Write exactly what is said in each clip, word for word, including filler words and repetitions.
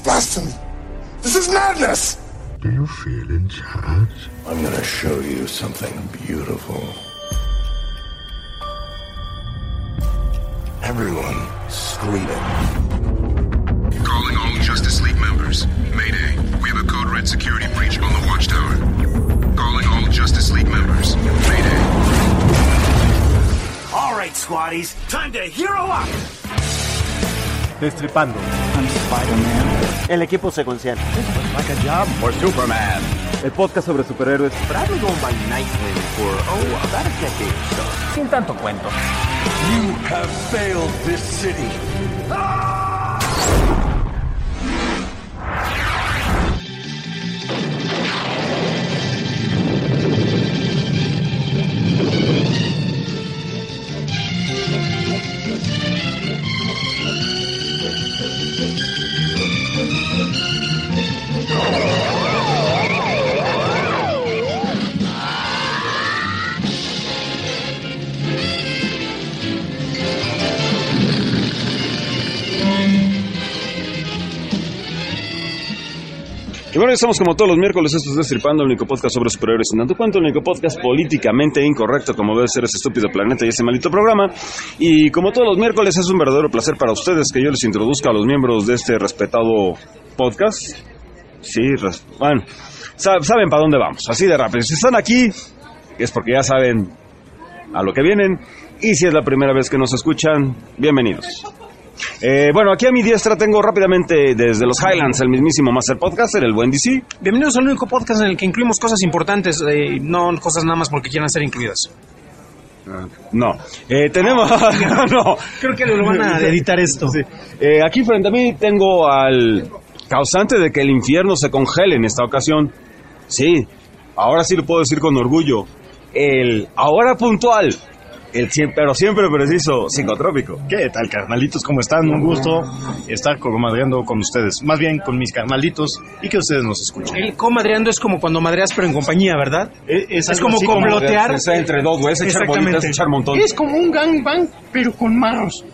blasphemy. This is madness. Do you feel in charge? I'm gonna show you something beautiful. Everyone screaming. Calling all Justice League members. Mayday. We have a code red security breach on the watchtower. Calling all Justice League members. Mayday. All right, squaddies. Time to hero up. Destripando. I'm Spider-Man. El equipo secuencial. Like a job for Superman. El podcast sobre superhéroes. Probably going by Nightwing for, oh, about a decade or so. Sin tanto cuento. You have failed this city. Ah! Y bueno, estamos como todos los miércoles, esto es Destripando, el único podcast sobre superhéroes en tanto cuanto, el único podcast políticamente incorrecto como debe ser ese estúpido planeta y ese maldito programa. Y como todos los miércoles es un verdadero placer para ustedes que yo les introduzca a los miembros de este respetado podcast. Sí, res- bueno, saben para dónde vamos, así de rápido. Si están aquí, es porque ya saben a lo que vienen. Y si es la primera vez que nos escuchan, bienvenidos. Eh, bueno, aquí a mi diestra tengo rápidamente desde los Highlands el mismísimo Master Podcaster, el buen D C. Bienvenidos al único podcast en el que incluimos cosas importantes, eh, no cosas nada más porque quieran ser incluidas. Uh, no, eh, tenemos... no, creo que lo van a editar esto. Sí. Eh, aquí frente a mí tengo al causante de que el infierno se congele en esta ocasión. Sí, ahora sí lo puedo decir con orgullo. El ahora puntual... El siempre, pero siempre preciso psicotrópico. ¿Qué tal, carnalitos? ¿Cómo están? Un gusto estar comadreando con ustedes. Más bien con mis carnalitos y que ustedes nos escuchen. El comadreando es como cuando madreas pero en compañía, ¿verdad? Es, es, es como complotear. Es entre dos, güey. Es echar bolitas, echar montón. Es como un gangbang, pero con marros.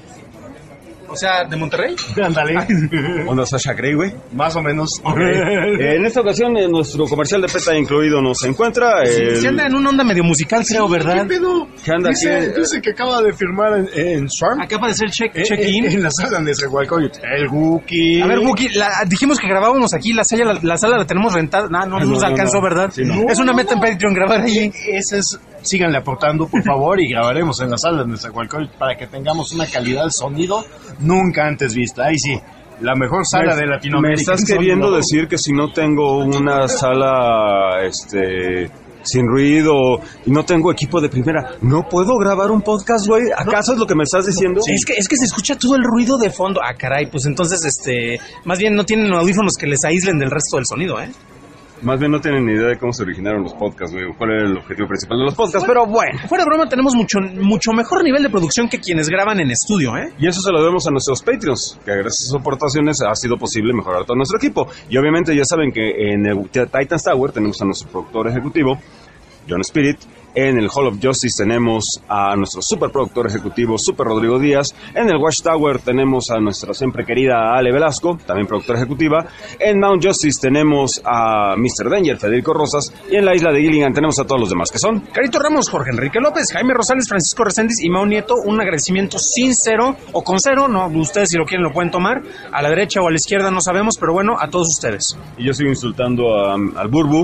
O sea, ¿de Monterrey? Ándale. Onda Sasha Grey, güey. Más o menos. Okay. Eh, en esta ocasión, eh, nuestro comercial de PETA incluido nos encuentra. Sí, el... se anda en una onda medio musical, creo, Sí, ¿verdad? ¿Qué pedo? ¿Qué anda dice, aquí? Dice que acaba de firmar en, en Swarm. Acaba de ser check, Eh, check-in. En, en la sala de Nezahualcóyotl. El Wookiee. A ver, Wookiee, la, dijimos que grabábamos aquí, la sala la, la, sala la tenemos rentada. Nah, no, no, no nos alcanzó, no, no. ¿verdad? Sí, no. Es una meta en Patreon grabar ahí. Ese es... Síganle aportando, por favor, y grabaremos en la sala de Nezahualcóyotl para que tengamos una calidad de sonido nunca antes vista. Ahí sí, la mejor sala me, de Latinoamérica. ¿Me estás queriendo sonido? decir que si no tengo una sala este sin ruido y no tengo equipo de primera, no puedo grabar un podcast, güey? ¿Acaso no. es lo que me estás diciendo? Sí, es que, es que se escucha todo el ruido de fondo. Ah, caray, pues entonces, este, más bien no tienen audífonos que les aíslen del resto del sonido, ¿eh? Más bien no tienen ni idea de cómo se originaron los podcasts, güey, cuál era el objetivo principal de los podcasts, pero bueno. Fuera de broma, tenemos mucho mucho mejor nivel de producción que quienes graban en estudio, ¿eh? Y eso se lo debemos a nuestros Patreons, que gracias a sus aportaciones ha sido posible mejorar todo nuestro equipo. Y obviamente ya saben que en el Titans Tower tenemos a nuestro productor ejecutivo, John Spirit. En el Hall of Justice tenemos a nuestro superproductor ejecutivo, Super Rodrigo Díaz. En el Watchtower tenemos a nuestra siempre querida Ale Velasco, también productora ejecutiva. En Mount Justice tenemos a mister Danger, Federico Rosas. Y en la isla de Gilligan tenemos a todos los demás, que son Carito Ramos, Jorge Enrique López, Jaime Rosales, Francisco Reséndiz y Mau Nieto. Un agradecimiento sincero o con cero, no, ustedes si lo quieren lo pueden tomar. A la derecha o a la izquierda no sabemos, pero bueno, a todos ustedes. Y yo sigo insultando a, al Burbu,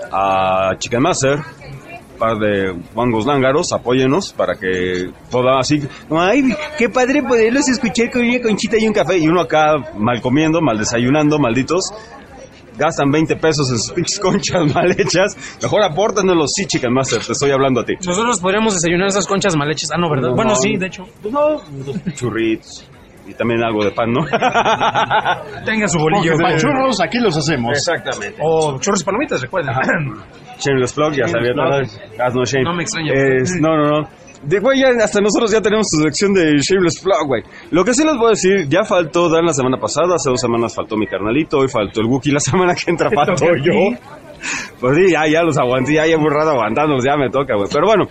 a Chicken Master, par de guangos lángaros, apóyenos para que toda así, ay, qué padre poderlos escuchar con una conchita y un café, y uno acá mal comiendo, mal desayunando, malditos, gastan veinte pesos en sus pinches conchas mal hechas, mejor apórtanos, sí, Chicken Master, te estoy hablando a ti. Nosotros podríamos desayunar esas conchas mal hechas, ah, no, ¿verdad? No, bueno, no, sí, de hecho. Pues no, dos churritos. Y también algo de pan, ¿no? Tenga su bolillo. Para churros, aquí los hacemos. Exactamente. O churros y palomitas, recuerden. Shameless Plug, ya sabía. Haz no shame. No me extraña. Eh, no, no, no. De güey, ya hasta nosotros ya tenemos su sección de Shameless Plug, güey. Lo que sí les voy a decir, ya faltó Dan la semana pasada, hace dos semanas faltó mi carnalito, hoy faltó el Wookiee, la semana que entra faltó yo. Pues sí, ya, ya los aguanté, ya, ya muy rato aguantándolos, ya me toca, güey. Pero bueno,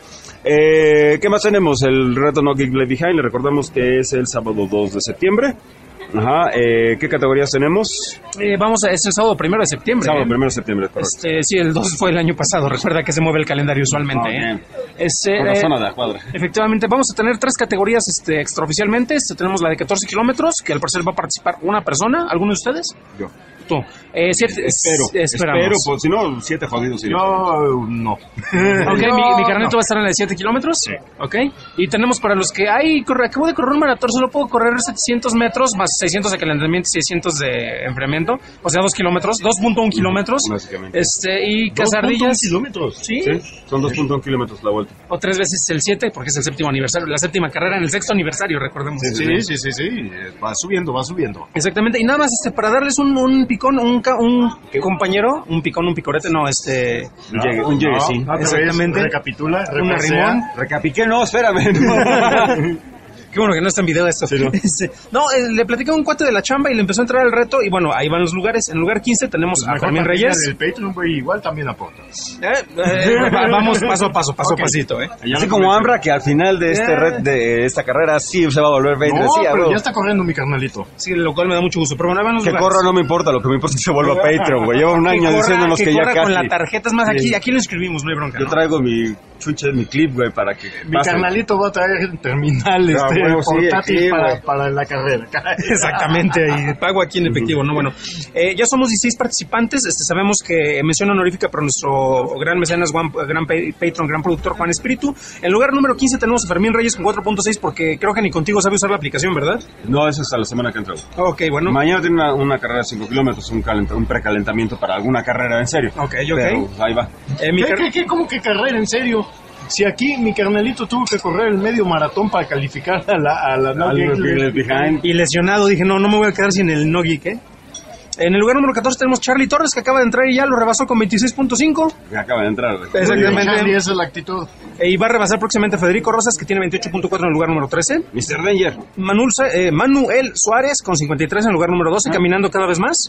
Eh, ¿Qué más tenemos? El reto No Geek Left Behind, le recordamos que es el sábado dos de septiembre. Ajá, eh, ¿qué categorías tenemos? Eh, vamos a, es el sábado primero de septiembre. Sábado ¿eh? primero de septiembre, correcto. Este, sí, el dos fue el año pasado. Recuerda que se mueve el calendario usualmente. Ah, ¿eh? bien. Este, Con razón, eh, a la cuadra. Efectivamente, vamos a tener tres categorías este, extraoficialmente. Este, tenemos la de catorce kilómetros, que al parecer va a participar una persona. ¿Alguno de ustedes? Yo. Tú. Eh, siete, Espero, es- esperamos. espero, pues si no, siete jodidos. iré. No, no. Ok, mi, mi carnalito va a estar en la de siete kilómetros. Sí. Ok. Y tenemos para los que, ay, corre, acabo de correr un maratón, solo puedo correr setecientos metros, más seiscientos de calentamiento y seiscientos de enfriamiento. O sea, dos kilómetros, dos punto uno kilómetros. Básicamente. Este, y dos punto uno cazardillas. kilómetros. ¿Sí? Sí, son dos punto uno kilómetros la vuelta. O tres veces el siete, porque es el séptimo aniversario, la séptima carrera en el sexto aniversario, recordemos. Sí, sí, sí, sí. eh, Va subiendo, va subiendo. Exactamente, y nada más este para darles un, un picón, un, ca- un compañero, un picón, un picorete, no, este... Un llegue, un llegue, sí. otra vez, Exactamente. Recapitula, Un repasea. arrimón. Recapiqué, no, espérame. no. Qué bueno que no está en video esto. Sí, ¿no? Este, no, eh, le platicé a un cuate de la chamba y le empezó a entrar el reto y bueno, ahí van los lugares. En el lugar quince tenemos Pues a mejor Fermín también Reyes. El Patreon, güey, igual también aportas. Eh, eh, va- vamos paso a paso, paso Ok. a pasito, ¿eh? Así como Ambra, que al final de este Eh. red, de esta carrera, sí se va a volver veinte. No, sí, a pero huevo. ya está corriendo mi carnalito. Sí, lo cual me da mucho gusto. Pero bueno, ahí van los Que lugares. corra no me importa, lo que me importa es que se vuelva Patreon, güey. Lleva un Que año corra, diciéndonos que, que ya corra casi. con la tarjeta. Es más, aquí, Sí. aquí lo inscribimos, no hay bronca. Yo ¿no? traigo mi chuche, mi clip, güey, para que Mi pase. carnalito va a traer terminal Ah, este, bueno, sí, portátil aquí, para, güey. para la carrera. Exactamente, y pago aquí en efectivo, ¿no? Bueno, eh, ya somos dieciséis participantes, este, sabemos que mención honorífica para nuestro gran mecenas, Juan- gran pa- patron, gran productor Juan Espíritu. En lugar número quince tenemos a Fermín Reyes con cuatro punto seis porque creo que ni contigo sabe usar la aplicación, ¿verdad? No, eso es hasta la semana que entra. güey. Ok, bueno. Mañana tiene una, una carrera de cinco kilómetros, un, calenta- un precalentamiento para alguna carrera en serio. Ok, ok. Pero ahí va. Eh, mi ¿Qué, car- qué, qué? ¿Cómo que carrera? ¿En serio? Si aquí mi carnalito tuvo que correr el medio maratón para calificar a la, a la No Al Geek Geek Left Behind. Y lesionado, dije, no, no me voy a quedar sin el no geek, ¿eh? En el lugar número catorce tenemos Charlie Torres, que acaba de entrar y ya lo rebasó con veintiséis punto cinco. Que acaba de entrar. güey. Exactamente. Charlie, esa es la actitud. E, y va a rebasar próximamente a Federico Rosas, que tiene veintiocho punto cuatro en el lugar número trece. mister Danger. Manuel, Sa- eh, Manuel Suárez con cincuenta y tres en el lugar número doce, caminando cada vez más.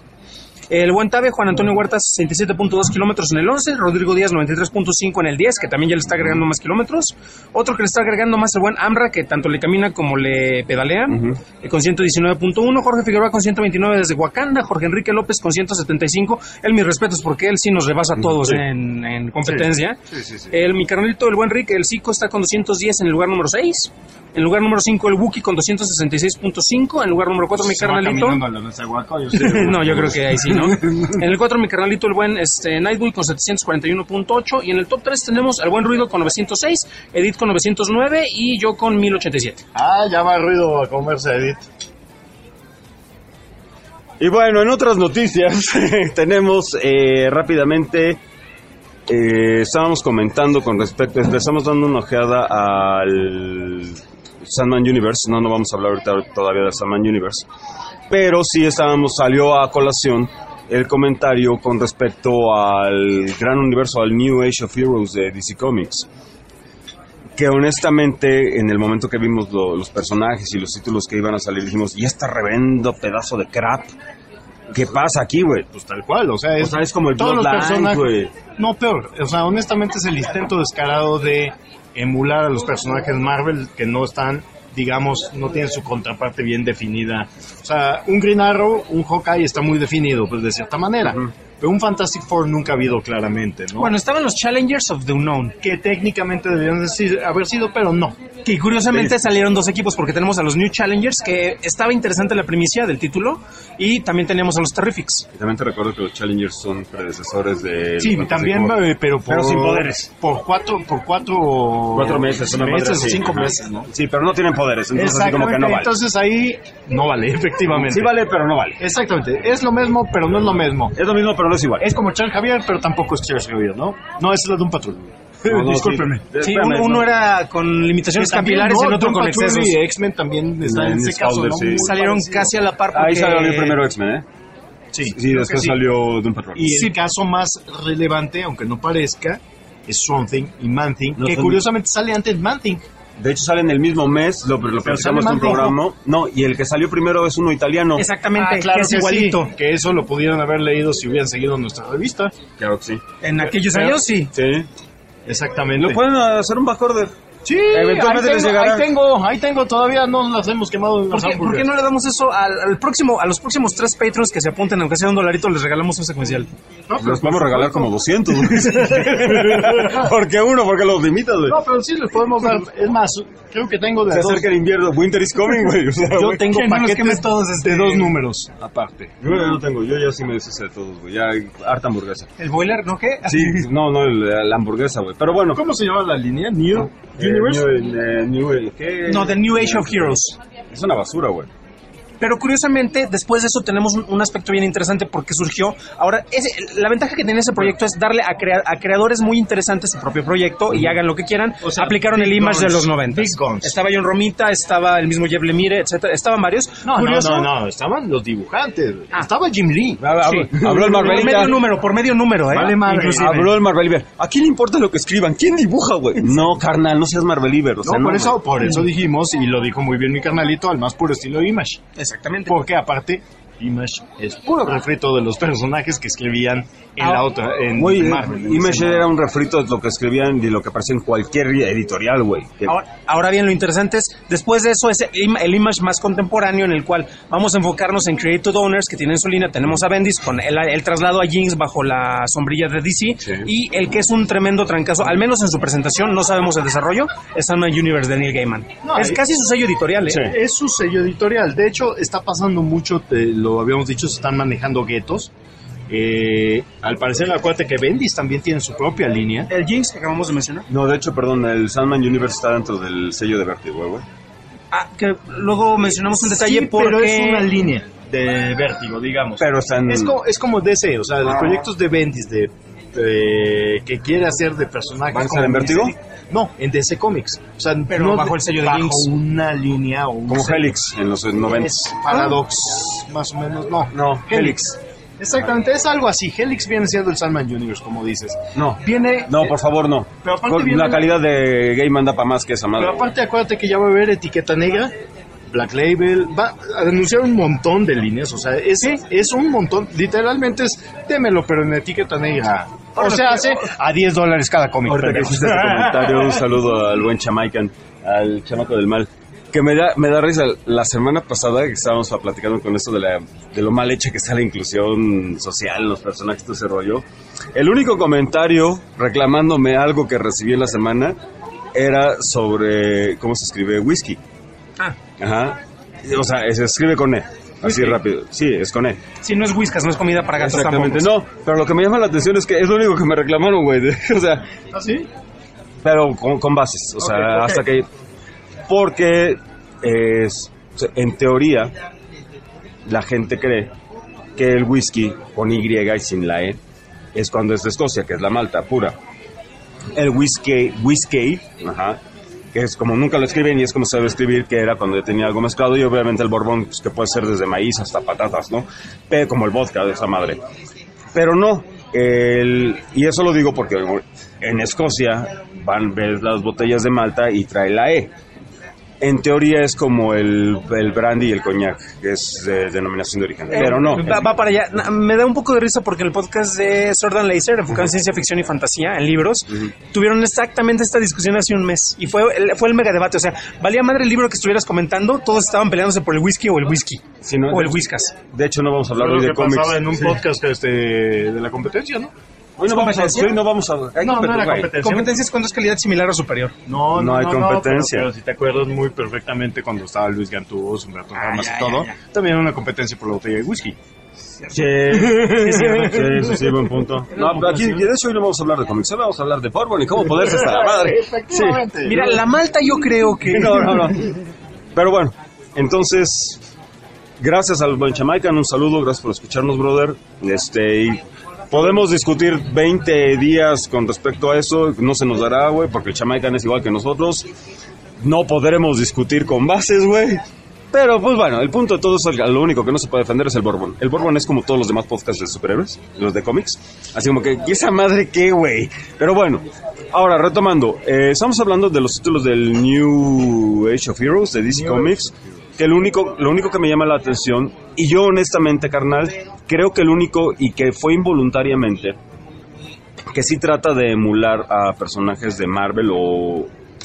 El buen Tabe, Juan Antonio Huertas, sesenta y siete punto dos kilómetros en el once. Rodrigo Díaz, noventa y tres punto cinco en el diez, que también ya le está agregando más kilómetros. Otro que le está agregando más el buen Amra, que tanto le camina como le pedalea, eh, con ciento diecinueve punto uno. Jorge Figueroa con ciento veintinueve desde Wakanda. Jorge Enrique López con ciento setenta y cinco. Él, mis respetos, porque él sí nos rebasa a todos Sí. en, en competencia. Sí, sí, sí. El mi carnalito, el buen Rick, el Zico, está con doscientos diez en el lugar número seis. En el lugar número cinco, el Wookie con doscientos sesenta y seis punto cinco. En el lugar número cuatro, mi Se va carnalito. caminando a la Nezahualcóyotl, yo sé. No, yo creo que ahí sí, ¿no? En el cuatro, mi carnalito, el buen este, Nightboy con setecientos cuarenta y uno punto ocho. Y en el top tres tenemos al buen Ruido con novecientos seis, Edith con novecientos nueve y yo con mil ochenta y siete. Ah, ya va Ruido a comerse a Edith. Y bueno, en otras noticias tenemos eh, rápidamente, eh, estábamos comentando con respecto, le estamos dando una ojeada al Sandman Universe, no, no vamos a hablar ahorita todavía del Sandman Universe, pero sí estábamos, salió a colación el comentario con respecto al gran universo, al New Age of Heroes de D C Comics, que honestamente en el momento que vimos lo- los personajes y los títulos que iban a salir dijimos, y este reverendo pedazo de crap, ¿qué pasa aquí, güey? Pues tal cual, o sea, es, O sea, es como el todos los Bloodline, personajes. güey. No, peor, o sea, honestamente es el intento descarado de emular a los personajes Marvel que no están, digamos, no tienen su contraparte bien definida. O sea, un Green Arrow, un Hawkeye está muy definido, pues de cierta manera. Pero un Fantastic Four nunca ha habido claramente, ¿no? Bueno, estaban los Challengers of the Unknown, que técnicamente deberían decir- haber sido, pero no. que curiosamente salieron dos equipos porque tenemos a los New Challengers, que estaba interesante la primicia del título, y también teníamos a los Terrifics. Y también te recuerdo que los Challengers son predecesores de... Sí, también, eh, pero por, Pero sin poderes. Por cuatro, por cuatro, Cuatro meses, una madre meses o así. cinco Ajá. meses, ¿no? Sí, pero no tienen poderes, entonces así como que no vale. Entonces ahí no vale, efectivamente. Sí vale, pero no vale. Exactamente. Es lo mismo, pero no es lo mismo. Es lo mismo, pero no es igual. Es como Charles Javier, pero tampoco es Charles Javier, ¿no? No, es la de un patrón. No, no, Discúlpeme. sí. Sí, Espérame, uno, uno no. era con limitaciones Que también, capilares no, y el otro Doom con Patrol excesos. y X-Men también están en En ese caso, Scalder, ¿no? sí. Muy Salieron parecido. casi a la par porque... Ahí salió primero X-Men, ¿eh? Sí, Sí, creo después que sí. salió Doom Patrol. Y Sí. el caso más relevante, aunque no parezca, es Swamp Thing y Man Thing, No que son- curiosamente sale antes Man Thing. De hecho salen el mismo mes, lo, lo Pero platicamos sale en un más programa. No, y el que salió primero es uno italiano. Exactamente, Ah, claro que es que igualito. sí, que eso lo pudieron haber leído si hubieran seguido nuestra revista. Claro que sí. En aquellos años sí. Sí. Exactamente. Lo pueden hacer un backorder. Sí, Eventualmente ahí les tengo, llegará. ahí tengo, ahí tengo, todavía no las hemos quemado en ¿Por las qué, por qué hamburguesas. no le damos eso al, al próximo, a los próximos tres patrons que se apunten, aunque sea un dolarito, les regalamos un secuencial? No, pero Los vamos a por regalar supuesto. como doscientos, güey. ¿Por qué uno? Porque los limitas, güey. No, pero sí les podemos dar, es más, creo que tengo de Se dos, acerca el invierno, winter is coming, güey. O sea, yo güey. tengo Que no los paquetes quemes todos, este- de dos números, aparte. Yo ya no tengo, yo ya sí me deshice de todos, güey. Ya hay harta hamburguesa. ¿El boiler, no qué? Sí, no, no, el- la hamburguesa, güey. Pero bueno. ¿Cómo se llama la línea? New Eh, Universe. New, eh, New- eh, ¿qué? No, The New Age of Heroes. Es una basura, güey. Pero curiosamente, después de eso tenemos un, un aspecto bien interesante porque surgió. Ahora, ese- la ventaja que tiene ese proyecto es darle a, crea- a creadores muy interesantes su propio proyecto y hagan lo que quieran. O sea, Aplicaron Big el image de Guns, los noventa. Big Guns. Estaba John Romita, estaba el mismo Jeff Lemire, etcétera. Estaban varios. No, Curioso. no, no, no, estaban los dibujantes. Ah. Estaba Jim Lee. Habló Sí. habló el Por medio Marvelita. número, por medio número, ¿eh? Vale madre. Inclusive. Habló el Marvel. ¿A quién le importa lo que escriban? ¿Quién dibuja, güey? No, carnal, no seas Marvel. O sea, No, por no, eso, güey. por eso dijimos, y lo dijo muy bien mi carnalito, al más puro estilo de Image. Exactamente. Porque aparte, Image es puro refrito de los personajes que escribían en Ah, la otra, en Güey, Marvel. en Image ese era un refrito de lo que escribían y lo que aparecía en cualquier editorial, güey. Que- Ahora, ahora bien, lo interesante es, después de eso, es el, im- el image más contemporáneo en el cual vamos a enfocarnos en Creative Owners que tienen su línea. Tenemos a Bendis con el, el traslado a Jinx bajo la sombrilla de D C Sí. y el que es un tremendo trancazo, al menos en su presentación, no sabemos el desarrollo, es Sandman Universe de Neil Gaiman. No, es y- casi su sello editorial, ¿eh? Sí. Es su sello editorial. De hecho, está pasando mucho, te- lo habíamos dicho, se están manejando guetos. Eh, al parecer, acuérdate que Bendis también tiene su propia línea. El Jinx que acabamos de mencionar. No, de hecho, perdón, el Sandman Universe está dentro del sello de Vertigo, güey. Ah, que luego mencionamos un detalle Sí, porque... pero es una línea de Vértigo, digamos. Pero está en... Es como, es como D C, o sea, los proyectos de Bendis de, de- que quiere hacer de personajes. ¿Van a estar como en Vértigo? D C, no, en D C Comics. O sea, Pero no bajo el sello de bajo Jinx. una línea o un Como sello. Helix en los noventa. Es Paradox, más o menos, no. No, Helix. Exactamente, es algo así. Helix viene siendo el Sandman Universe, como dices. No. Viene. No, por favor, no. Pero aparte Con viene la la- calidad de Gaiman da para más que esa madre. Pero aparte, acuérdate que ya va a haber etiqueta negra, Black Label, va a anunciar un montón de líneas, o sea, es, es un montón, literalmente es, démelo, pero en etiqueta negra. O sea, hace a diez dólares cada cómic. Ahorita que pendejo. hiciste este comentario, un saludo al buen Chamaican, al chamaco del mal. Que me da, me da risa. La semana pasada que estábamos platicando con esto de, la, de lo mal hecha que está la inclusión social, los personajes, todo ese rollo. El único comentario reclamándome algo que recibí en la semana era sobre cómo se escribe whisky. Ah, Ajá. O sea, se escribe con E. Así Whisky. rápido. Sí, es con E. si no es whiskas, no es comida para gatos Exactamente. tampoco. No, pero lo que me llama la atención es que es lo único que me reclamaron, güey. O sea, ¿Ah, sí? pero con, con bases. O sea, Ok, ok. hasta que... Porque es, o sea, en teoría la gente cree que el whisky con Y y sin la E es cuando es de Escocia, que es la malta pura. El whisky, whisky, ajá, que es como nunca lo escriben y es como se debe escribir, que era cuando tenía algo mezclado, y obviamente el bourbon, pues, que puede ser desde maíz hasta patatas, ¿no? Pero como el vodka de esa madre. Pero no, el, y eso lo digo porque en Escocia van ves las botellas de malta y trae la E. En teoría es como el, el brandy y el coñac, que es de denominación de origen. Pero no. Va, va para allá. Na- Me da un poco de risa porque en el podcast de Sword and Laser, enfocado en ciencia ficción y fantasía, en libros, tuvieron exactamente esta discusión hace un mes. Y fue el, fue el mega debate. O sea, valía madre el libro que estuvieras comentando, todos estaban peleándose por el whisky o el whisky. Si no, o el whiskas. De hecho, no vamos a hablar Lo hoy que de cómics. pasaba en un Sí. podcast este, de la competencia, ¿no? Hoy no vamos a, ¿Competencia? hoy no vamos a hay No, no era güey. competencia. Competencia es cuando es calidad similar o superior. No, No hay competencia. pero, pero si te acuerdas muy perfectamente cuando estaba Luis Gantús, Humberto Ah, Ramas ya, y todo, ya, también era una competencia por la botella de whisky. Sí, sí, sí, sí, buen punto. No, pero aquí, de hecho, hoy no vamos a hablar de cómics, hoy vamos a hablar de Bourbon y cómo poderse hasta la madre. Sí. Mira, la malta yo creo que... No, no, no. Pero bueno, entonces, gracias al buen Chamaican, un saludo, gracias por escucharnos, brother. Este, y podemos discutir veinte días con respecto a eso, no se nos dará, güey, porque el Chamaican es igual que nosotros. No podremos discutir con bases, güey. Pero, pues bueno, el punto de todo es, lo único que no se puede defender es el Bourbon. El Bourbon es como todos los demás podcasts de superhéroes, los de cómics. Así como que, ¿y esa madre qué, güey? Pero bueno, ahora, retomando. Eh, estamos hablando de los títulos del New Age of Heroes, de D C Comics. Que el único, lo único que me llama la atención, y yo honestamente, carnal, creo que el único, y que fue involuntariamente, que sí trata de emular a personajes de Marvel o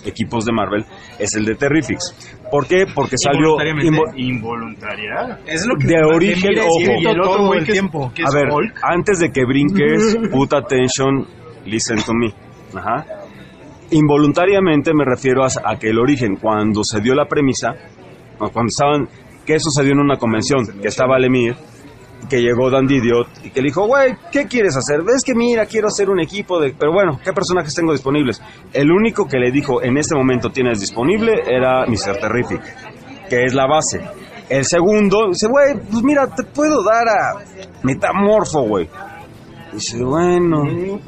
equipos de Marvel es el de Terrifics. ¿Por qué? Porque salió invo- involuntaria. Es lo que de origen, mires, ojo. y el otro güey el que es- tiempo. A ver, antes de que brinques, put attention, listen to me. Ajá. Involuntariamente me refiero a, a que el origen, cuando se dio la premisa, o cuando estaban, que eso se dio en una convención, que estaba Lemire, que llegó Dan Didiot y que le dijo, güey, ¿qué quieres hacer? Ves que mira, quiero hacer un equipo de... Pero bueno, ¿qué personajes tengo disponibles? El único que le dijo, en este momento tienes disponible, era mister Terrific, que es la base. El segundo, dice, güey, pues mira, te puedo dar a Metamorfo, güey. Dice, bueno,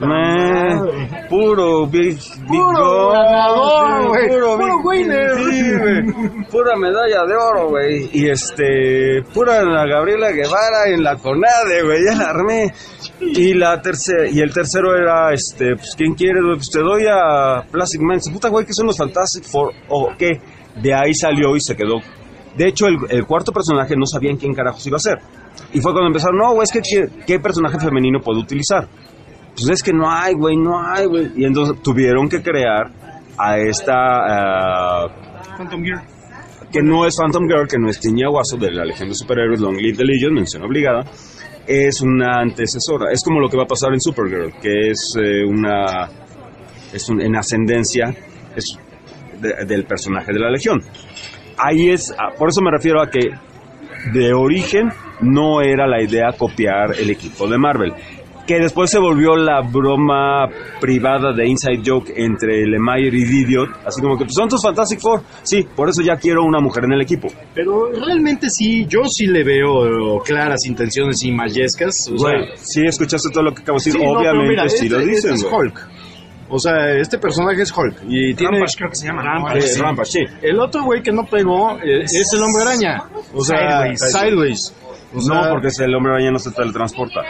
man, puro big, big Puro God, ganador, sí, güey, puro, puro big- winner. sí, güey, pura medalla de oro, güey, y este, pura la Gabriela Guevara en la CONADE, güey, ya la armé, y la tercera, y el tercero era, este, pues, ¿quién quiere, güey? Pues te doy a Plastic Man, dice, puta, güey, que son los Fantastic Four, o qué, de ahí salió y se quedó. De hecho, el, el cuarto personaje no sabían quién carajos iba a ser. Y fue cuando empezaron, no, güey, es que ¿qué, qué personaje femenino puedo utilizar? Pues es que no hay, güey, no hay, güey. Y entonces tuvieron que crear a esta... Uh, Phantom Gear. que no es Phantom Girl, que no es Tiña Guaso de la Legión de Superhéroes, Long Live the Legion, mención obligada. Es una antecesora. Es como lo que va a pasar en Supergirl, que es eh, una... es un, en ascendencia es de, del personaje de la Legión. Ahí es, por eso me refiero a que de origen no era la idea copiar el equipo de Marvel, que después se volvió la broma privada de Inside Joke entre Lemire y Didiot, así como que pues son tus Fantastic Four, sí, por eso ya quiero una mujer en el equipo. Pero realmente sí, yo sí le veo claras intenciones y mayescas. O Güey, sea, sí, escuchaste todo lo que acabo de decir, sí, no, pero obviamente mira, sí este- lo dicen, este es güey. Hulk. O sea, este personaje es Hulk. Y tiene... Rampage creo que se llama. Rampage, Eh, sí. Rampage, sí. El otro güey que no pegó eh, es el Hombre Araña. O sea, Sideways. Sideways. O sea, No, porque ese el hombre araña no se teletransporta.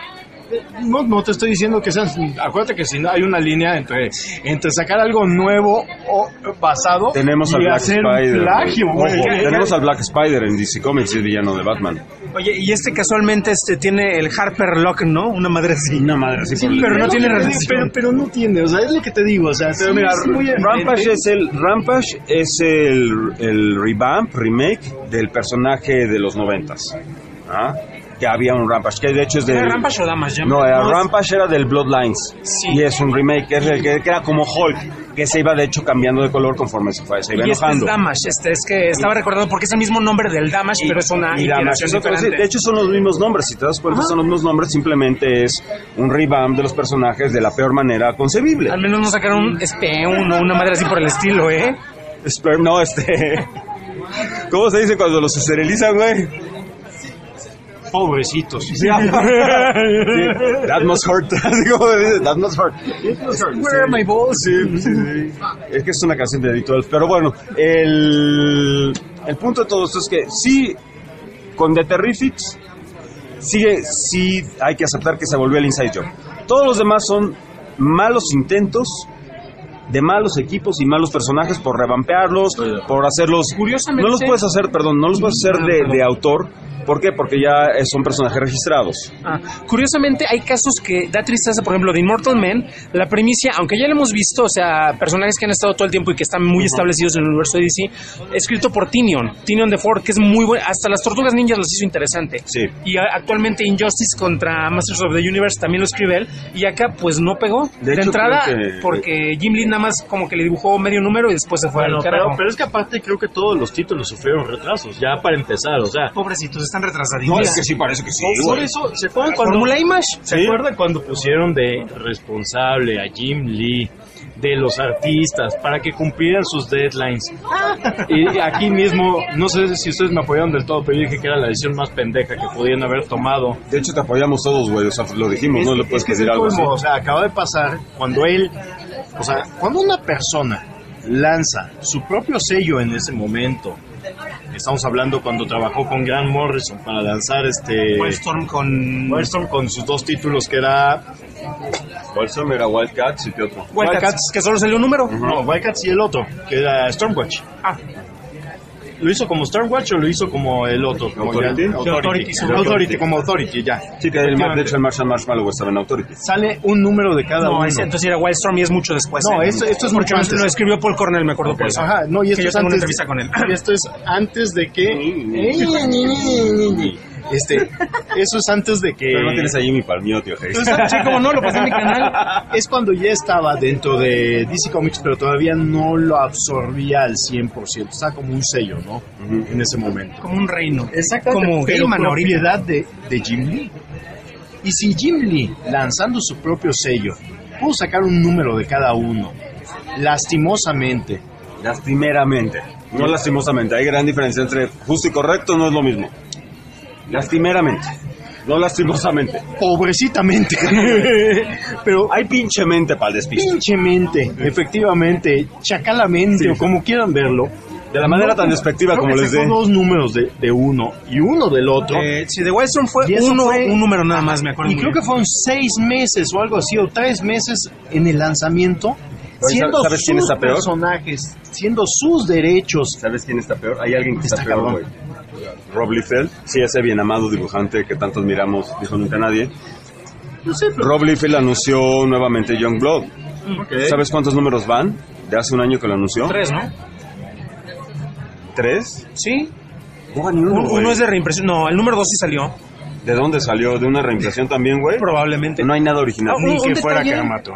No, no te estoy diciendo que sean... Acuérdate que si no hay una línea entre, entre sacar algo nuevo o basado Tenemos y al Black hacer Spider. un plagio, güey. güey. Ojo, tenemos al Black Spider en D C Comics, el villano de Batman. Oye, y este casualmente este tiene el Harper Lock, ¿no? Una madre así. Una madre así Sí, por el- pero no tiene pero, relación. pero, pero no tiene, o sea, es lo que te digo, o sea, Pero sí, mira, es muy Rampage evidente. es el Rampage es el, el revamp, remake del personaje de los noventas. ¿Ah? Que había un Rampage, que de hecho es de... ¿Era Rampage o Damas? Ya No, me- era es- Rampage era del Bloodlines. Sí. Y es un remake, que, es el que, que era como Hulk, que se iba de hecho cambiando de color conforme se fue, se iba Y este es enojando. Damage, este es que estaba recordando porque es el mismo nombre del Damage, pero es una Y Damage iteración es otro, sí, diferente. de hecho son los mismos nombres, si te das cuenta son los mismos nombres, simplemente es un revamp de los personajes de la peor manera concebible. Al menos no sacaron un Speun o una madre así por el estilo, ¿eh? Sperm, no, este... ¿Cómo se dice cuando los esterilizan, güey? Pobrecitos. Sí, that must hurt. Así como dice, that must hurt. Where are my balls? Sí, sí, sí. Es que es una canción de Edith Wolf. Pero bueno, el, el punto de todo esto es que sí, con The Terrifics, sigue, sí hay que aceptar que se volvió el Inside Job. Todos los demás son malos intentos de malos equipos y malos personajes por revampearlos, por hacerlos... Curiosamente- No los puedes hacer, perdón, no los puedes hacer de, de autor. ¿Por qué? Porque ya eh, son personajes registrados. Ah, curiosamente, hay casos que da tristeza, por ejemplo, de Immortal Men, la primicia, aunque ya lo hemos visto, o sea, personajes que han estado todo el tiempo y que están muy establecidos en el universo de D C, escrito por Tynion, Tynion de Ford, que es muy bueno, hasta las Tortugas Ninjas las hizo interesante. Sí. Y a- actualmente Injustice contra Masters of the Universe también lo escribe él, y acá pues no pegó. De De, hecho, entrada, creo que- porque Jim Lee nada más como que le dibujó medio número y después se fue Bueno, al pero, carajo. pero es que aparte creo que todos los títulos sufrieron retrasos, ya para empezar, o sea... Pobrecitos, están retrasadísimos. No, es que sí parece que sí, Por güey. eso, ¿se acuerdan cuando... Fórmula Image. ¿Se Sí. acuerdan cuando pusieron de responsable a Jim Lee de los artistas para que cumplieran sus deadlines? Y aquí mismo, no sé si ustedes me apoyaron del todo, pero yo dije que era la decisión más pendeja que podían haber tomado. De hecho, te apoyamos todos, güey. O sea, lo dijimos, no le puedes es que es pedir el algo así. colmo, o sea, acaba de pasar cuando él, o sea, cuando una persona lanza su propio sello en ese momento, estamos hablando cuando trabajó con Grant Morrison para lanzar este Wildstorm con... Wildstorm con sus dos títulos que era Wildstorm era Wildcats y qué otro. Wildcats, que solo salió un número. no, Wildcats y el otro que era Stormwatch. Ah, ¿Lo hizo como Stormwatch o lo hizo como el otro? Como Authority. ya- Authority. Authority, Authority, Authority. como Authority, ya. Sí, que el, de hecho el Marshall Marshmallow estaba en Authority. Sale un número de cada No, uno. ese, entonces era Wildstorm y es mucho después. No, ¿eh? esto, esto es Porque mucho lo, antes. lo escribió Paul Cornell, me acuerdo por eso. Ajá, no, y Que esto yo es tengo una antes. entrevista con él. Y esto es antes de que. Este, eso es antes de que. Pero no tienes a Jimmy Palmio, tío. Pues, sí, como no, lo pasé en mi canal. Es cuando ya estaba dentro de D C Comics, pero todavía no lo absorbía al cien por ciento. Estaba como un sello, ¿no? Ujú. En ese momento. Como un reino. Exactamente. Como pero Gaiman ahorita. propiedad de, de Jim Lee. Y si Jim Lee, lanzando su propio sello, pudo sacar un número de cada uno, lastimosamente, Lastimeramente. No lastimosamente. Hay gran diferencia entre justo y correcto, no es lo mismo. Lastimeramente. No lastimosamente. pobrecitamente, pero Hay pinchemente para el despiste. pinchemente, efectivamente, chacalamente, Sí. o como quieran verlo, De la manera tan despectiva creo como que les sacó dé. dos números de, de uno y uno del otro. Eh, sí, de Wildstorm fue Y eso uno, fue- un número nada más, me acuerdo. Y muy creo bien. que fueron seis meses o algo así, o tres meses en el lanzamiento, Oye, siendo ¿sabes quién sus está peor? personajes, siendo sus derechos. ¿Sabes quién está peor? Hay alguien que está, Está peor, cabrón. güey. Rob Liefeld. Sí, ese bien amado dibujante que tantos miramos, dijo nunca nadie. No sé, pero- Rob Liefeld anunció nuevamente Youngblood. Ok. ¿Sabes cuántos números van? De hace un año que lo anunció. Tres, ¿no? ¿Tres? Sí. No va ni uno, Uno, güey. uno es de reimpresión. No, el número dos sí salió. ¿De dónde salió? ¿De una reimpresión también, güey? Probablemente. No hay nada original. Ah, Ni un que detalle- fuera Karamato.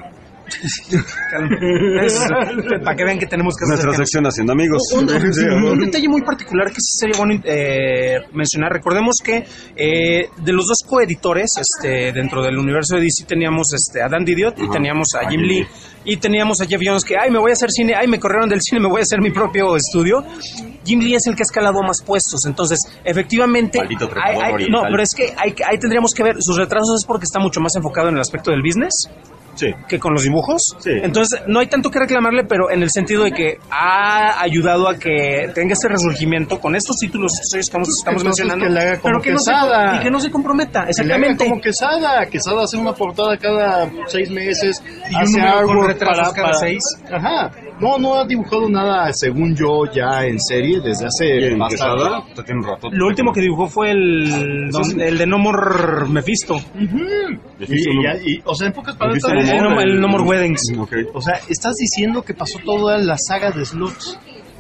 Para que vean que tenemos que Nuestra sección Haciendo Amigos. Un, Sí, un detalle muy particular que sí sería bueno eh, mencionar. Recordemos que eh, de los dos coeditores este, dentro del universo de D C teníamos este, a Dan Didiot y Ajá. teníamos a A Jim Jim Lee. Lee. Y teníamos a Jeff Jones que, ay, me voy a hacer cine, ay, me corrieron del cine, me voy a hacer mi propio estudio. Jim Lee es el que ha escalado más puestos. Entonces, efectivamente... Maldito trepador hay- hay- oriental. no, pero es que hay, ahí tendríamos que ver, sus retrasos es porque está mucho más enfocado en el aspecto del business Sí. que con los dibujos. Sí. Entonces, no hay tanto que reclamarle, pero en el sentido de que ha ayudado a que tenga ese resurgimiento con estos títulos, estos sellos que estamos, estamos entonces mencionando. que le haga como pero que no se, Quesada. y que no se comprometa, Que le haga exactamente. como Quesada. Quesada hace una portada cada seis meses. Y un hace número con artwork retrasos cada seis. Ajá. No, no ha dibujado nada, según yo, ya en serie desde hace ¿Quién? bastante. ¿Quesada? Te tiene un rato. Lo último que dibujó fue el, don- el de No More Mephisto. Y, y- y- o sea, en pocas palabras, ¿Viste El, No More? No- el No More Weddings. Ok. o sea, estás diciendo que pasó toda la saga de Sluts.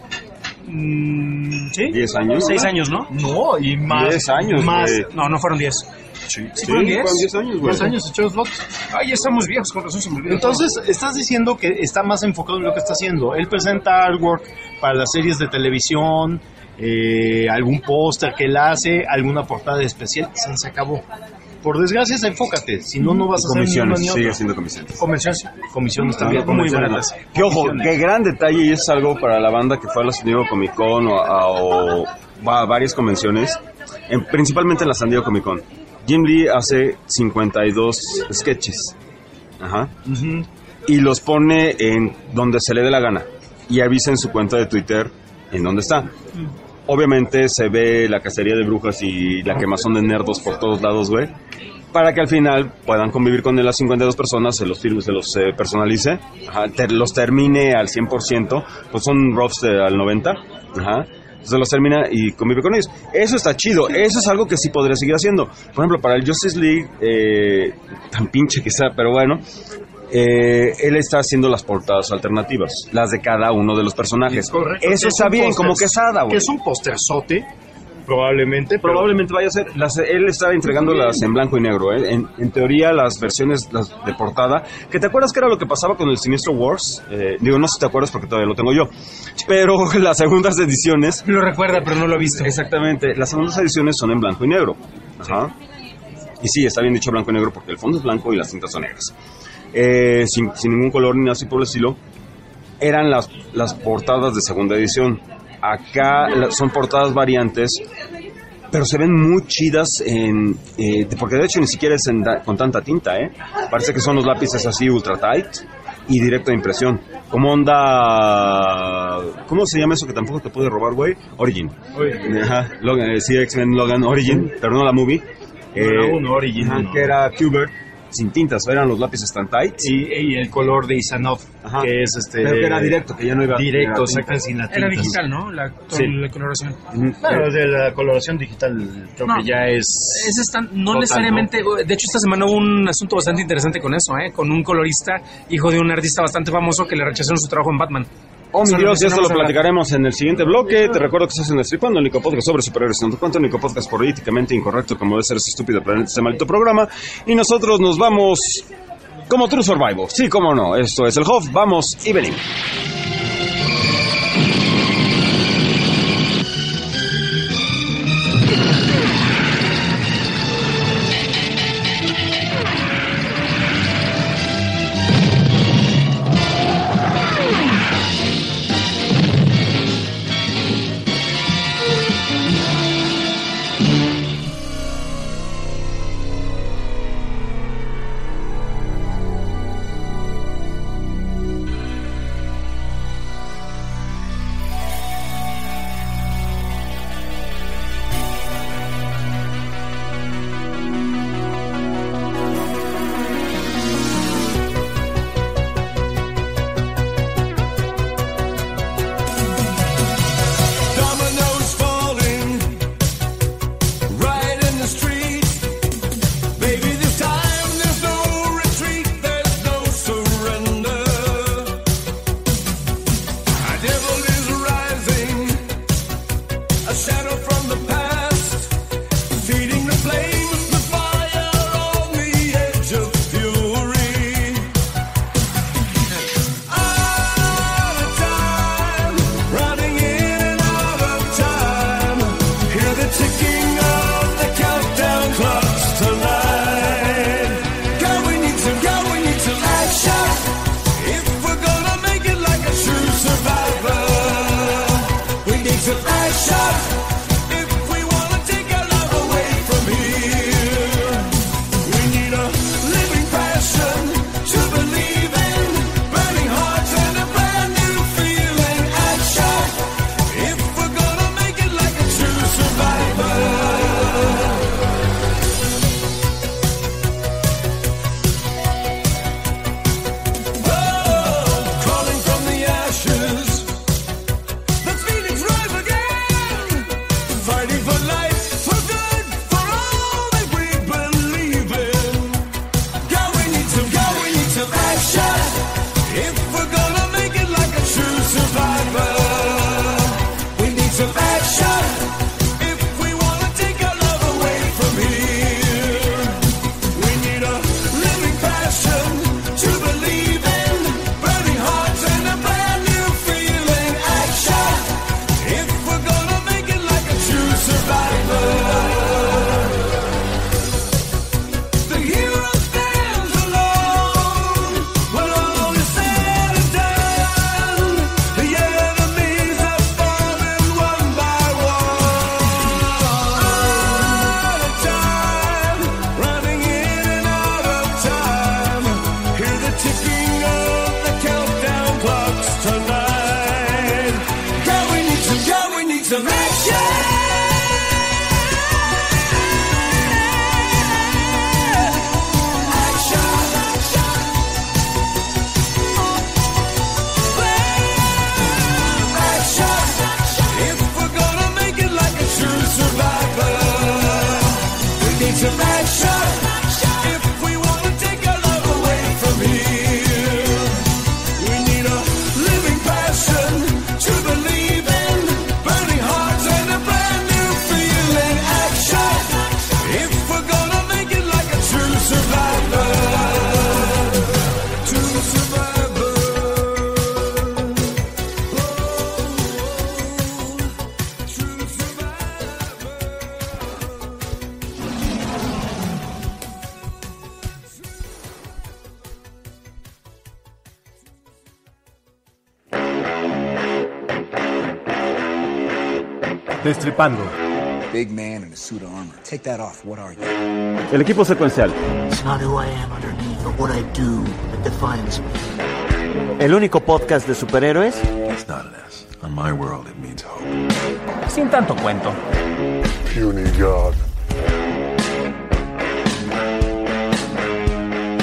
Mm, ¿Sí? ¿Diez años? Seis años, ¿no? No, y más. Diez años, más. güey. No, no fueron diez. Sí, ¿Sí fueron diez? fueron diez años, güey. ¿Cuántos años echó Sluts? Ay, ya estamos viejos, con razón se me olvidó. Entonces, estás diciendo que está más enfocado en lo que está haciendo. Él presenta artwork para las series de televisión, eh, algún póster que él hace, alguna portada especial, se se acabó. Por desgracia, enfócate, si no, no vas a hacer ni una Comisiones, ni sigue otra. haciendo comisiones. Comisiones, comisiones también, Ah, no, muy comisiones. baratas. Que ojo, qué gran detalle, y es algo para la banda que fue a la San Diego Comic Con o, a, o va a varias convenciones, en- principalmente en la San Diego Comic Con. Jim Lee hace cincuenta y dos sketches. Ajá. Y los pone en donde se le dé la gana. Y avisa en su cuenta de Twitter en dónde está. Obviamente se ve la cacería de brujas y la quemazón de nerdos por todos lados, güey. Para que al final puedan convivir con él las cincuenta y dos personas, se los firme, se los eh, personalice, ajá, ter- los termine al cien por ciento, pues son roughs de- al noventa, ajá. Se los termina y convive con ellos. Eso está chido, eso es algo que sí podría seguir haciendo. Por ejemplo, para el Justice League, eh, tan pinche que sea, pero bueno, eh, él está haciendo las portadas alternativas, las de cada uno de los personajes. Correcto, Eso que es está un bien, póster- como Quesada, güey. Que es un posterzote, probablemente, pero Probablemente vaya a ser. Las, él está entregándolas en blanco y negro. ¿eh? En, en teoría, las versiones las de portada. Que te acuerdas que era lo que pasaba con el Sinestro Wars. Eh, digo, no sé si te acuerdas porque todavía lo tengo yo. Pero las segundas ediciones. Lo recuerda, pero no lo he visto. Exactamente. Las segundas ediciones son en blanco y negro. Ajá. Y sí, está bien dicho blanco y negro porque el fondo es blanco y las cintas son negras. Eh, sin, sin ningún color ni nada así por el estilo. Eran las, las portadas de segunda edición. Acá la- son portadas variantes, pero se ven muy chidas en, eh, de- porque de hecho ni siquiera es en da- con tanta tinta, ¿eh? Parece que son los lápices así ultra tight y directo de impresión. Como onda... ¿Cómo se llama eso que tampoco te puede robar, güey? Origin. Ajá, Logan, eh, sí, X-Men Logan Origin, pero no la movie. Era uno, Origin, ajá, uno. que era Qbert. sin tintas, eran los lápices tan tight. Y, y el color de Isanov, Ajá. que es este... Pero que era directo, que ya no iba Directo, era sacan sin la tinta. Era digital, ¿no? La, Sí. la coloración. Bueno, de la coloración digital creo No, que ya es... Es esta- no total, necesariamente, de hecho esta semana hubo un asunto bastante interesante con eso, ¿eh? Con un colorista, hijo de un artista bastante famoso que le rechazaron su trabajo en Batman. Oh, mi Eso Dios, y esto lo mencionamos ahora. platicaremos en el siguiente bloque. Te recuerdo que estás en el Destripando, el único podcast sobre superhéroes. Tanto cuanto el único podcast políticamente incorrecto como debe ser ese estúpido planeta, este maldito programa. Y nosotros nos vamos como True Survival. Sí, cómo no. Esto es el Hoff. Vamos y venimos. Dominoes falling right in the street. Baby, this time there's no retreat, there's no surrender. A devil is rising, a shadow from the past, feeding the flames with fire on the edge of fury. Out of time, running in and out of time. Hear the ticking of the countdown clocks tonight. Girl, we need to, girl, we need to action. If we're gonna make it like a true survivor, we need some action. If we wanna take our love away from here, we need a living passion to believe in, burning hearts and a brand new feeling. Action, if we're gonna make it like a true survivor. Oh, crawling from the ashes, the phoenix rise again, fighting for life, for good, for all that we believe in. Girl, we need some, girl, we need some action. If we're gonna make it like a true survivor, we need some action. If we wanna take our love away from here, we need a living passion to believe in, burning hearts and a brand new feeling. Action, if we're gonna make it like a true survivor. The hero stands alone when all is said and done. The enemies are falling one by one. Out of time, running in and out of time. Hear the ticking of the countdown clocks tonight. Girl, we need some, girl, we need some action. If we're gonna make it like a true survivor, we need some action. If we wanna take our love away from here, we need a living passion to believe in, burning hearts and a brand new feeling. Action, if we're gonna make it like a true survivor. True survivor. True survivor. Destripando. Big man in a suit of armor. Take that off. What are you? El equipo secuencial. It's not who I am underneath, but what I do that defines me. El único podcast de superhéroes. It's not an S. On my world, it means hope. Sin tanto cuento. Puny God.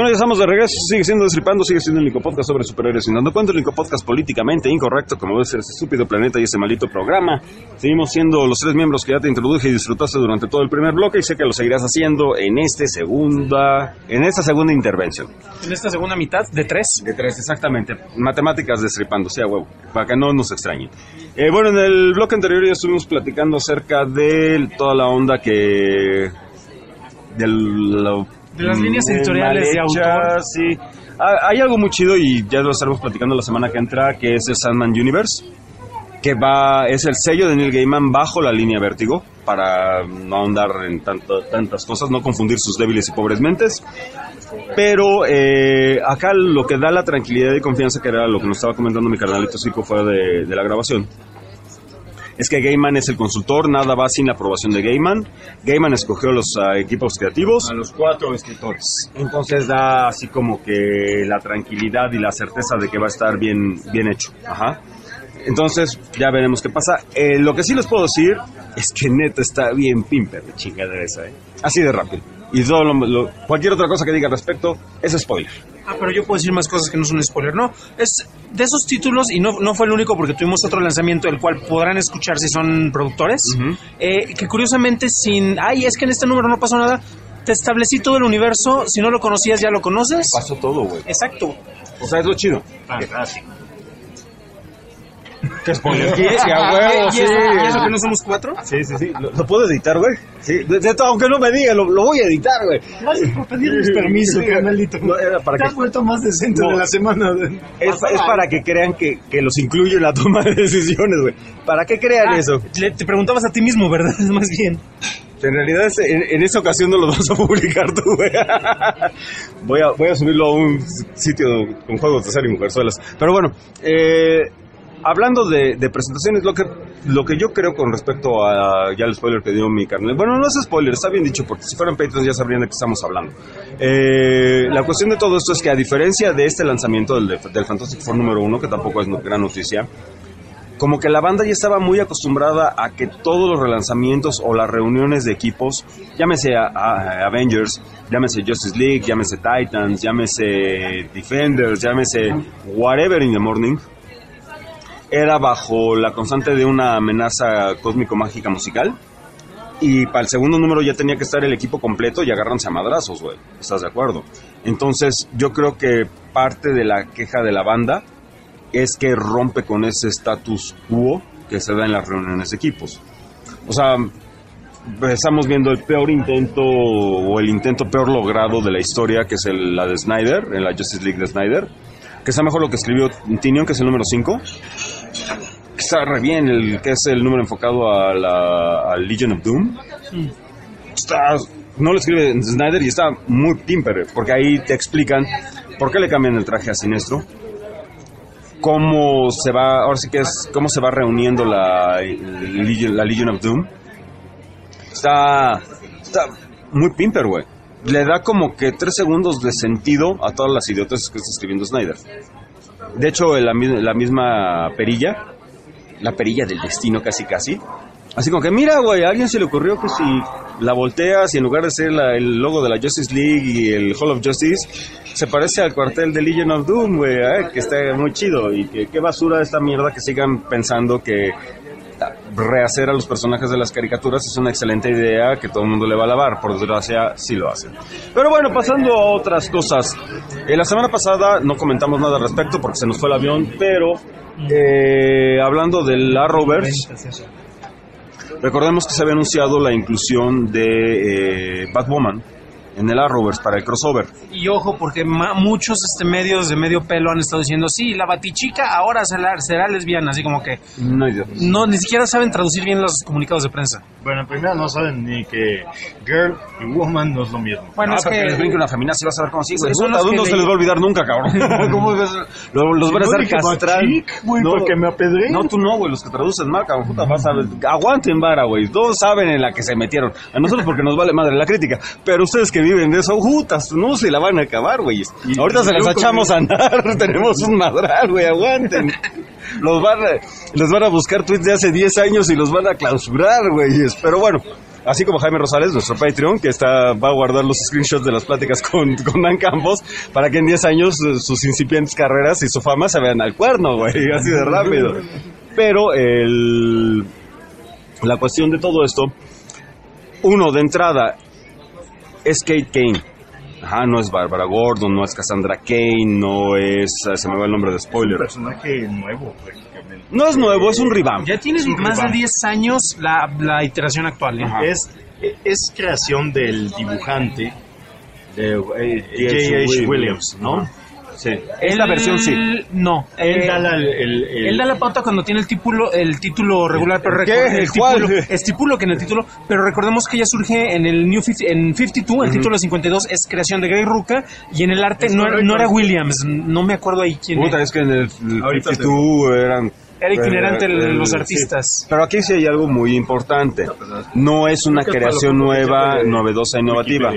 ya estamos de regreso, sigue siendo Destripando, sigue siendo el único podcast sobre superhéroes sin dando cuenta, el único podcast políticamente incorrecto, como debe ser este estúpido planeta y este maldito programa. Seguimos siendo los tres miembros que ya te introduje y disfrutaste durante todo el primer bloque, y sé que lo seguirás haciendo en este segunda, en esta segunda intervención. En esta segunda mitad de tres. De tres, exactamente. Matemáticas Destripando, sí, a huevo, para que no nos extrañen. Eh, bueno, en el bloque anterior ya estuvimos platicando acerca de toda la onda que... del... Lo, de las líneas editoriales de autor. Sí. Ah, hay algo muy chido y ya lo estaremos platicando la semana que entra, que es el Sandman Universe, que va es el sello de Neil Gaiman bajo la línea Vértigo, para no ahondar en tanto, tantas cosas, no confundir sus débiles y pobres mentes. Pero eh, acá lo que da la tranquilidad y confianza, que era lo que nos estaba comentando mi carnalito Zico fuera de, de la grabación, es que Gaiman es el consultor, nada va sin la aprobación de Gaiman. Gaiman escogió los uh, equipos creativos. A los cuatro escritores. Entonces da así como que la tranquilidad y la certeza de que va a estar bien, bien hecho. Ajá. Entonces ya veremos qué pasa. Eh, lo que sí les puedo decir es que neta está bien pimper de chingadera esa, ¿eh? Así de rápido. Y todo lo, lo, cualquier otra cosa que diga al respecto es spoiler. Ah, pero yo puedo decir más cosas que no son spoiler, ¿no? Es de esos títulos, y no, no fue el único porque tuvimos otro lanzamiento, el cual podrán escuchar si son productores, uh-huh. eh, que curiosamente sin... Ay, es que en este número no pasó nada. Te establecí todo el universo, si no lo conocías ya lo conoces. Pasó todo, güey. Exacto. O sea, es lo chido. Fantástico. ¿Qué spoiler? Sí, a huevo, sí. ¿Y eso que no somos cuatro? Sí, sí, sí. ¿Lo, lo puedo editar, güey? Sí. De, de, aunque no me diga, lo, lo voy a editar, güey. Gracias por pedirles permiso, carnalito. No, era para Te que... has vuelto más decente no. de la semana. De... Es, es para que crean que, que los incluyo en la toma de decisiones, güey. ¿Para qué crean ah, eso? Le, te preguntabas a ti mismo, ¿verdad? Más bien. En realidad, es, en, en esa ocasión no lo vas a publicar tú, güey. voy, a, voy a subirlo a un sitio con juegos de azar y mujerzuelas. Pero bueno, eh... hablando de, de presentaciones, lo que lo que yo creo con respecto a ya el spoiler que dio mi carnal, bueno, no es spoiler, está bien dicho, porque si fueran Patreons ya sabrían de qué estamos hablando. Eh, la cuestión de todo esto es que a diferencia de este lanzamiento del, del Fantastic Four número uno, que tampoco es gran noticia, como que la banda ya estaba muy acostumbrada a que todos los relanzamientos o las reuniones de equipos, llámese a, a Avengers, llámese Justice League, llámese Titans, llámese Defenders, llámese whatever in the morning, era bajo la constante de una amenaza cósmico-mágica musical. Y para el segundo número ya tenía que estar el equipo completo y agárranse a madrazos, güey. ¿Estás de acuerdo? Entonces, yo creo que parte de la queja de la banda es que rompe con ese status quo que se da en las reuniones de equipos. O sea, estamos viendo el peor intento o el intento peor logrado de la historia, que es el, la de Snyder, en la Justice League de Snyder, que está mejor lo que escribió Tynion, que es el número cinco. Está re bien, el que es el número enfocado a la a Legion of Doom. Mm. Está, no lo escribe Snyder y está muy pimper, porque ahí te explican por qué le cambian el traje a Sinestro, cómo se va, ahora sí que es cómo se va reuniendo la, la, la Legion of Doom. Está, está muy pimper, güey. Le da como que tres segundos de sentido a todas las idiotas que está escribiendo Snyder. De hecho, la, la misma perilla, la perilla del destino casi casi, así como que mira, güey, a alguien se le ocurrió que si la volteas y en lugar de ser la, el logo de la Justice League y el Hall of Justice, se parece al cuartel de Legion of Doom, güey, eh, que está muy chido. Y que qué basura esta mierda que sigan pensando que rehacer a los personajes de las caricaturas es una excelente idea que todo el mundo le va a alabar. Por desgracia, sí lo hacen. Pero bueno, pasando a otras cosas. Eh, la semana pasada no comentamos nada al respecto porque se nos fue el avión, pero eh, hablando del Arrowverse, recordemos que se había anunciado la inclusión de eh, Batwoman en el Arrowverse para el crossover. Y ojo, porque ma- muchos este medios de medio pelo han estado diciendo, sí, la Batichica ahora será, será lesbiana, así como que no, no, ni siquiera saben traducir bien los comunicados de prensa. Bueno, primero no saben ni que girl y woman no es lo mismo. Bueno, ah, es que les brinque una feminazi, vas a ver cómo sí, güey. Son no los se le... les va a olvidar nunca, cabrón. ¿Cómo ves? Los, los van a estar castrando. Güey, no, porque me apedré. No, tú no, güey, los que traducen mal, cabrón, puta, vas a ver. Aguanten vara, güey. Todos saben en la que se metieron. A nosotros porque nos vale madre la crítica, pero ustedes que viven de eso, putas, no se la van a acabar, güey. Ahorita se las echamos a andar, tenemos un madral, güey, aguanten. Los van a, los van a buscar tweets de hace diez años y los van a clausurar, güey. Pero bueno, Así como Jaime Rosales, nuestro Patreon, que está va a guardar los screenshots de las pláticas con, con Dan Campos para que en diez años eh, sus incipientes carreras y su fama se vean al cuerno, güey, así de rápido. Pero el, la cuestión de todo esto, uno, de entrada, es Kate Kane. Ajá, no es Barbara Gordon, no es Cassandra Kane, no es... Se me va el nombre de spoiler. Es un personaje nuevo, prácticamente. No es nuevo, es un revamp. Ya tienes más revamp. de diez años la, la iteración actual. ¿eh? Es, es creación del dibujante de eh, J H. Williams, ¿no? Ajá. Sí. Es la versión, sí. No. Él eh, da la, el, el, él da la pauta cuando tiene el título, el título regular, pero ¿Qué? recuerda, ¿El cuál? título, estipulo que en el título, pero recordemos que ya surge en el New cincuenta, en cincuenta y dos, el uh-huh. título cincuenta y dos es creación de Greg Rucka y en el arte no, no era Williams, no me acuerdo ahí quién Puta, era. es que en el, el cincuenta y dos eran... Era itinerante eh, el, los sí. artistas. Pero aquí sí hay algo muy importante. No es una creación nueva, novedosa, innovativa.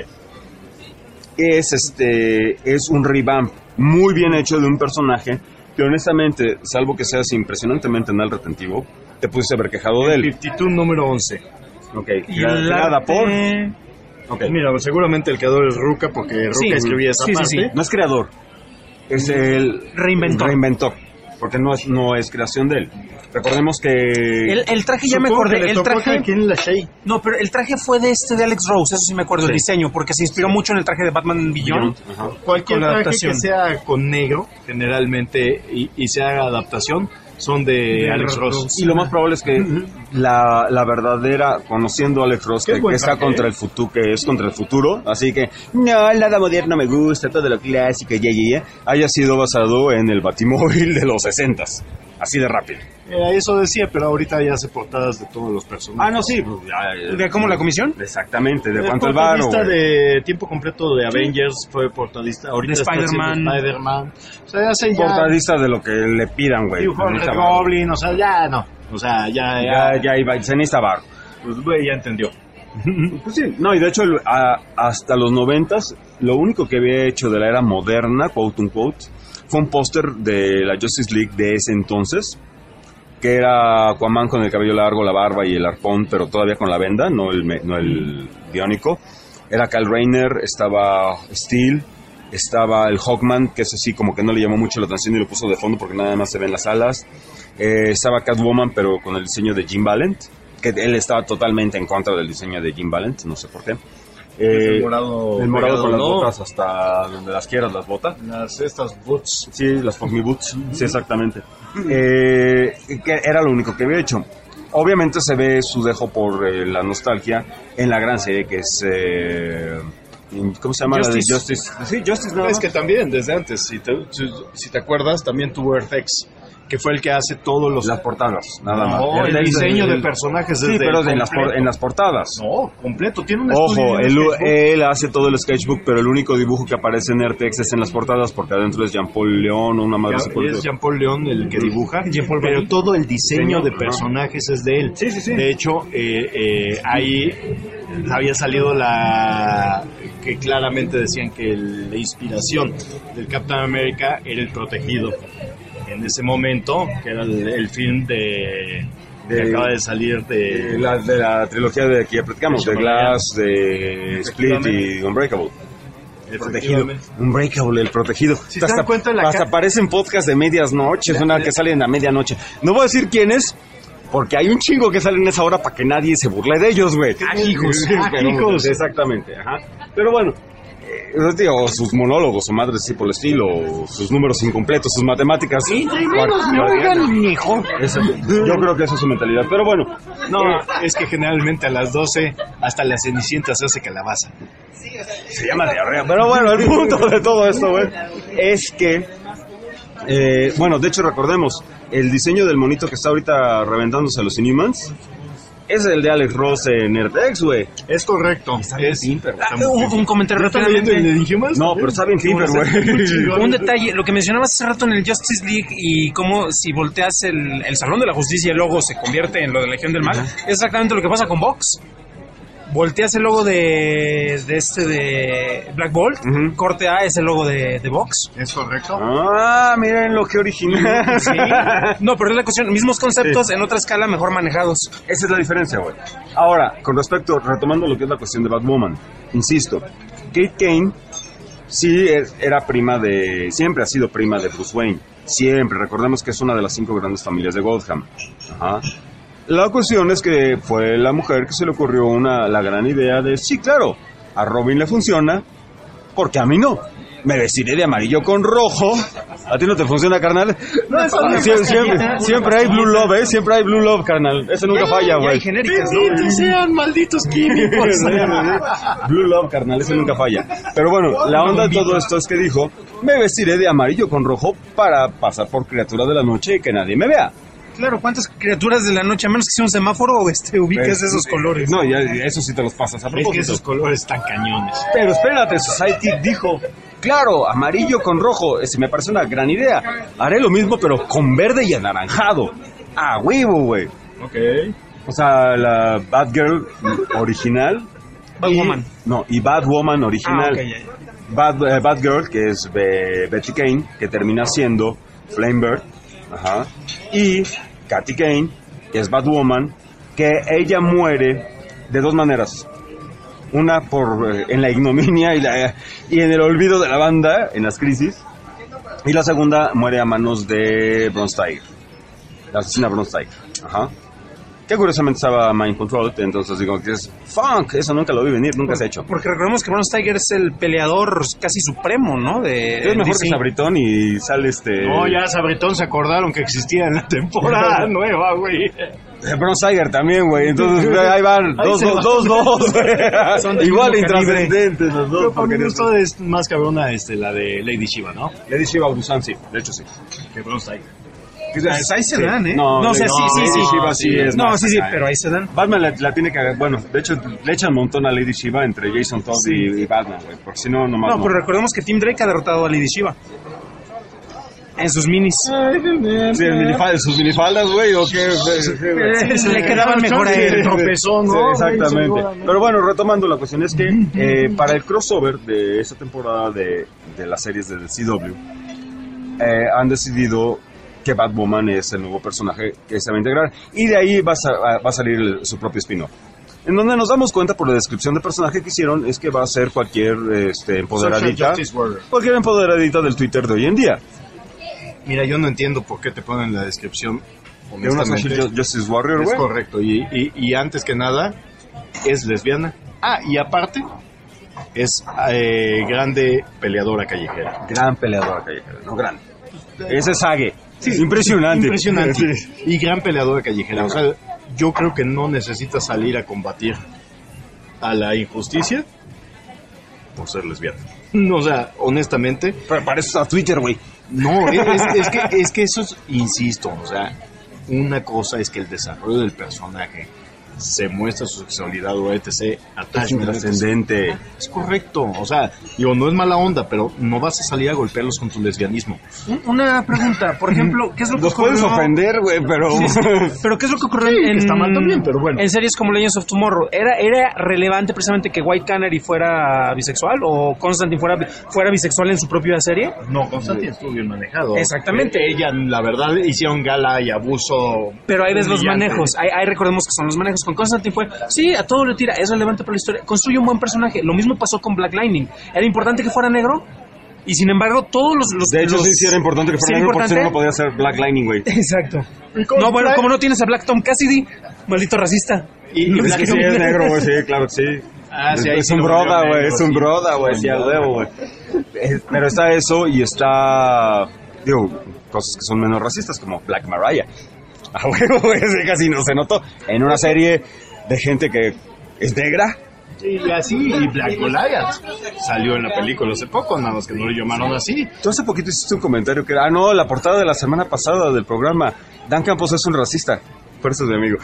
Es este, es un revamp muy bien hecho de un personaje que honestamente, salvo que seas impresionantemente anal retentivo, te pudiste haber quejado de él. cincuenta y dos número once. Ok, y creada por... Okay. Mira, seguramente el creador es Rucka, porque Rucka sí, escribía esa sí, parte. Sí, sí. No es creador, es el reinventor. reinventor, porque no es, no es creación de él. Recordemos que... El, el traje, ya me acordé, el traje... ¿Quién la Shea? No, pero el traje fue de este de Alex Rose, eso sí me acuerdo, sí. el diseño, porque se inspiró sí. mucho en el traje de Batman Beyond. Ajá. Cualquier traje que sea con negro, generalmente, y, y se haga adaptación, son de, de Alex Ross. Y lo más probable es que uh-huh. la, la verdadera, conociendo a Alex Ross, que, que está contra el futuro, que es contra el futuro, así que no, nada moderno me gusta, todo lo clásico, ya, ya, ya, haya sido basado en el Batimóvil de los sesentas. Así de rápido. Eh, eso decía, pero ahorita ya hace portadas de todos los personajes. Ah, no, sí. Pues ya, ¿De cómo la comisión? Exactamente, de el cuánto el varo. Portadista de tiempo completo de Avengers, fue portadista. Ahorita de Spider-Man. Spider-Man. O sea, ya se Portadista de lo que le pidan, güey. Red Goblin, o sea, ya no. O sea, ya... Ya, ya, ya iba, se necesita varo. Pues, güey, ya entendió. Pues sí, no, y de hecho, a, hasta los noventas, lo único que había hecho de la era moderna, quote unquote, fue un póster de la Justice League de ese entonces, que era Aquaman con el cabello largo, la barba y el arpón, pero todavía con la venda, no el, no el biónico. Era Kyle Rayner, estaba Steel, estaba el Hawkman, que ese sí como que no le llamó mucho la atención y lo puso de fondo porque nada más se ven las alas. Eh, estaba Catwoman, pero con el diseño de Jim Valent, que él estaba totalmente en contra del diseño de Jim Valent, no sé por qué. Eh, el morado, el morado pegado, con las ¿no? botas hasta donde las quieras, las botas. Las estas boots. Sí, las Fuck Me Boots. Uh-huh. Sí, exactamente. Eh, que era lo único que había hecho. Obviamente se ve su dejo por eh, la nostalgia en la gran serie que es... Eh, ¿cómo se llama? Justice. La de Justice. Sí, Justice nada Es más. que también, desde antes, si te, si, si te acuerdas, también tuvo Earth-X, que fue el que hace todos los... Las portadas, nada más. No, el, el diseño de, de personajes sí, pero en las, por, en las portadas. No, completo, tiene un Ojo, él, estudio él hace todo el sketchbook, pero el único dibujo que aparece en Earth-X es en las portadas, porque adentro es Jean-Paul León o una madre así. Es Jean-Paul León el que dibuja, pero todo el diseño de personajes es de él. Sí, sí, sí. De hecho, eh, eh, ahí había salido la... que claramente decían que el, la inspiración del Captain America era El Protegido. En ese momento, que era el, el film de, de que acaba de salir de, de, la, de la trilogía de que ya platicamos, de, de Glass, de Split y Unbreakable. El protegido, Unbreakable, el protegido. Si te das cuenta la hasta ca- aparecen podcasts de medias noches, una que salen a medianoche. No voy a decir quién es, porque hay un chingo que salen en esa hora para que nadie se burle de ellos, güey. Ajicos, ajicos. Exactamente, ajá. Pero bueno, eh, digo, sus monólogos, su madre así por el estilo, sus números incompletos, sus matemáticas. Sí, menos me oigan, hijo. Yo creo que esa es su mentalidad, pero bueno. No, es que generalmente a las doce hasta la Cenicienta se hace calabaza. Se llama diarrea. Pero bueno, el punto de todo esto, güey, es que, eh, bueno, de hecho recordemos, el diseño del monito que está ahorita reventándose a los Inhumans es el de Alex Ross en Earth-X, güey. Es correcto. Es Pimper, ah, un, un comentario rápidamente. ¿El de Inhumans? No, pero está bien Pimper, güey. Un detalle, lo que mencionabas hace rato en el Justice League y cómo si volteas el, el Salón de la Justicia y luego se convierte en lo de Legión del Mal, uh-huh. Es exactamente lo que pasa con Vox. volteas el logo de, de este de Black Bolt, uh-huh. corte A es el logo de, de Vox. ¿Es correcto? Ah, miren lo que original. Sí. No, pero es la cuestión, mismos conceptos sí. en otra escala mejor manejados. Esa es la diferencia, güey. Ahora, con respecto, retomando lo que es la cuestión de Batwoman, insisto, Kate Kane sí es, era prima de, siempre ha sido prima de Bruce Wayne, siempre, recordemos que es una de las cinco grandes familias de Gotham. Ajá. La cuestión es que fue la mujer que se le ocurrió una, la gran idea de, sí, claro, a Robin le funciona, porque a mí no. Me vestiré de amarillo con rojo. ¿A ti no te funciona, carnal? No, siempre, siempre, siempre hay Blue Love, ¿eh? Siempre hay Blue Love, carnal. Eso nunca falla, güey. genéricas, ¿no? sean malditos químicos. Blue Love, carnal, eso nunca falla. Pero bueno, la onda de todo esto es que dijo, me vestiré de amarillo con rojo para pasar por criatura de la noche y que nadie me vea. Claro, ¿cuántas criaturas de la noche, a menos que sea un semáforo o este, ubicas es, esos colores? No, ya eso sí te los pasas a propósito. Es que esos colores están cañones. Pero espérate, Society dijo, claro, amarillo con rojo, ese me parece una gran idea. Haré lo mismo, pero con verde y anaranjado. ¡A huevo, güey! Ok. O sea, la Batgirl original. Batwoman. No, y Batwoman original. Ah, okay, yeah, yeah. Bat, eh, Batgirl, que es Be- Betty Kane, que termina siendo Flamebird. Ajá. Y Katy Kane, que es Batwoman, que ella muere de dos maneras. Una por eh, en la ignominia y, la, y en el olvido de la banda, en las crisis. Y la segunda muere a manos de Bronze Tiger, la asesina Bronze Tiger. Ajá. Que curiosamente estaba Mind Control, entonces digo que es funk, eso nunca lo vi venir, nunca Por, se ha hecho. Porque recordemos que Bronze Tiger es el peleador casi supremo, ¿no? De, es mejor D C. que Sabritón y sale este... No, ya Sabritón se acordaron que existía en la temporada nueva, güey. Bronze Tiger también, güey, entonces ahí van, ahí dos, dos, dos, dos, dos, igual intrascendentes los dos. Pero por mi gusto es más cabrona este, la de Lady Shiva, ¿no? Lady Shiva Busan, sí, de hecho sí. Que Bronze Tiger. Pues ahí se dan, ¿eh? No, no o sea, no, sí, sí, sí. Shiva sí es no, más sí, sí, acá, pero ahí se dan. Batman la, la tiene que... Bueno, de hecho, le echan un montón a Lady Shiva entre Jason Todd sí. y, y Batman, güey. Porque si no, nomás no. No, pero recordemos que Tim Drake ha derrotado a Lady Shiva. En sus minis. Sí, en minifal- sus minifaldas, güey, o qué. Sí, le quedaban mejor a él. Tropezón, ¿no? Sí, exactamente. Pero bueno, retomando la cuestión, es que eh, para el crossover de esta temporada de, de las series de C W, eh, han decidido que Batwoman es el nuevo personaje que se va a integrar. Y de ahí va a, va a salir el, su propio spin-off. En donde nos damos cuenta por la descripción de personaje que hicieron es que va a ser cualquier este, empoderadita, cualquier empoderadita del Twitter de hoy en día. Mira, yo no entiendo por qué te ponen en la descripción. De una Social Justice Warrior, es güey. correcto. Y, y, y antes que nada, es lesbiana. Ah, y aparte, es eh, grande peleadora callejera. Gran peleadora callejera, no grande. Ese es Sage. Sí, impresionante. Impresionante. Sí. Y gran peleadora callejera. O sea, yo creo que no necesita salir a combatir a la injusticia por ser lesbiana. O sea, honestamente. Pero para eso está Twitter, güey. No, es, es, que, es que eso es, insisto, o sea, una cosa es que el desarrollo del personaje se muestra su sexualidad o etcétera. Es intrascendente. Es correcto, o sea, digo, no es mala onda, pero no vas a salir a golpearlos con tu lesbianismo. Una pregunta, por ejemplo, ¿qué es lo que Los ocurrió? puedes ofender, güey, pero... Sí, sí. Pero ¿qué es lo que ocurrió Sí, en... está mal también, pero bueno. En series como Legends of Tomorrow? ¿Era, ¿Era relevante precisamente que White Canary fuera bisexual o Constantine fuera, fuera bisexual en su propia serie? No, Constantine estuvo bien manejado. Exactamente. Eh, ella, la verdad, hicieron gala y abuso. Pero ahí ves los humillante. manejos, ahí, ahí recordemos que son los manejos. Con Constantine fue, sí, a todo le tira, es relevante para la historia, construye un buen personaje. Lo mismo pasó con Black Lightning. ¿Era importante que fuera negro? Y sin embargo, todos los... los de hecho, los, sí, sí era importante que fuera negro, porque si no, no podía ser Black Lightning, güey. Exacto. No, bueno, como no tienes a Black Tom Cassidy, maldito racista. Y, y es que sí es negro, güey, sí, claro que sí. Ah, sí, es, ahí es sí un lo broda, veo güey, negro, es un sí. broda, güey, sí, al huevo, güey. Pero está eso y está, digo, cosas que son menos racistas, como Black Mariah. A huevo, güey, casi no se notó. En una serie de gente que es negra. Y así, y Black Goliath salió en la película hace poco, nada más que no lo llamaron así. Tú hace poquito hiciste un comentario que, ah, no, la portada de la semana pasada del programa, Dan Campos es un racista. Por eso es mi amigo.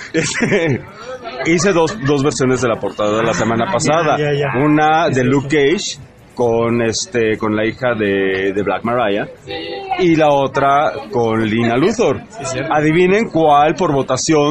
Hice dos, dos versiones de la portada de la semana pasada. Ya, ya, ya. Una de Luke Cage con este con la hija de, de Black Mariah y la otra con Lina Luthor. Adivinen cuál por votación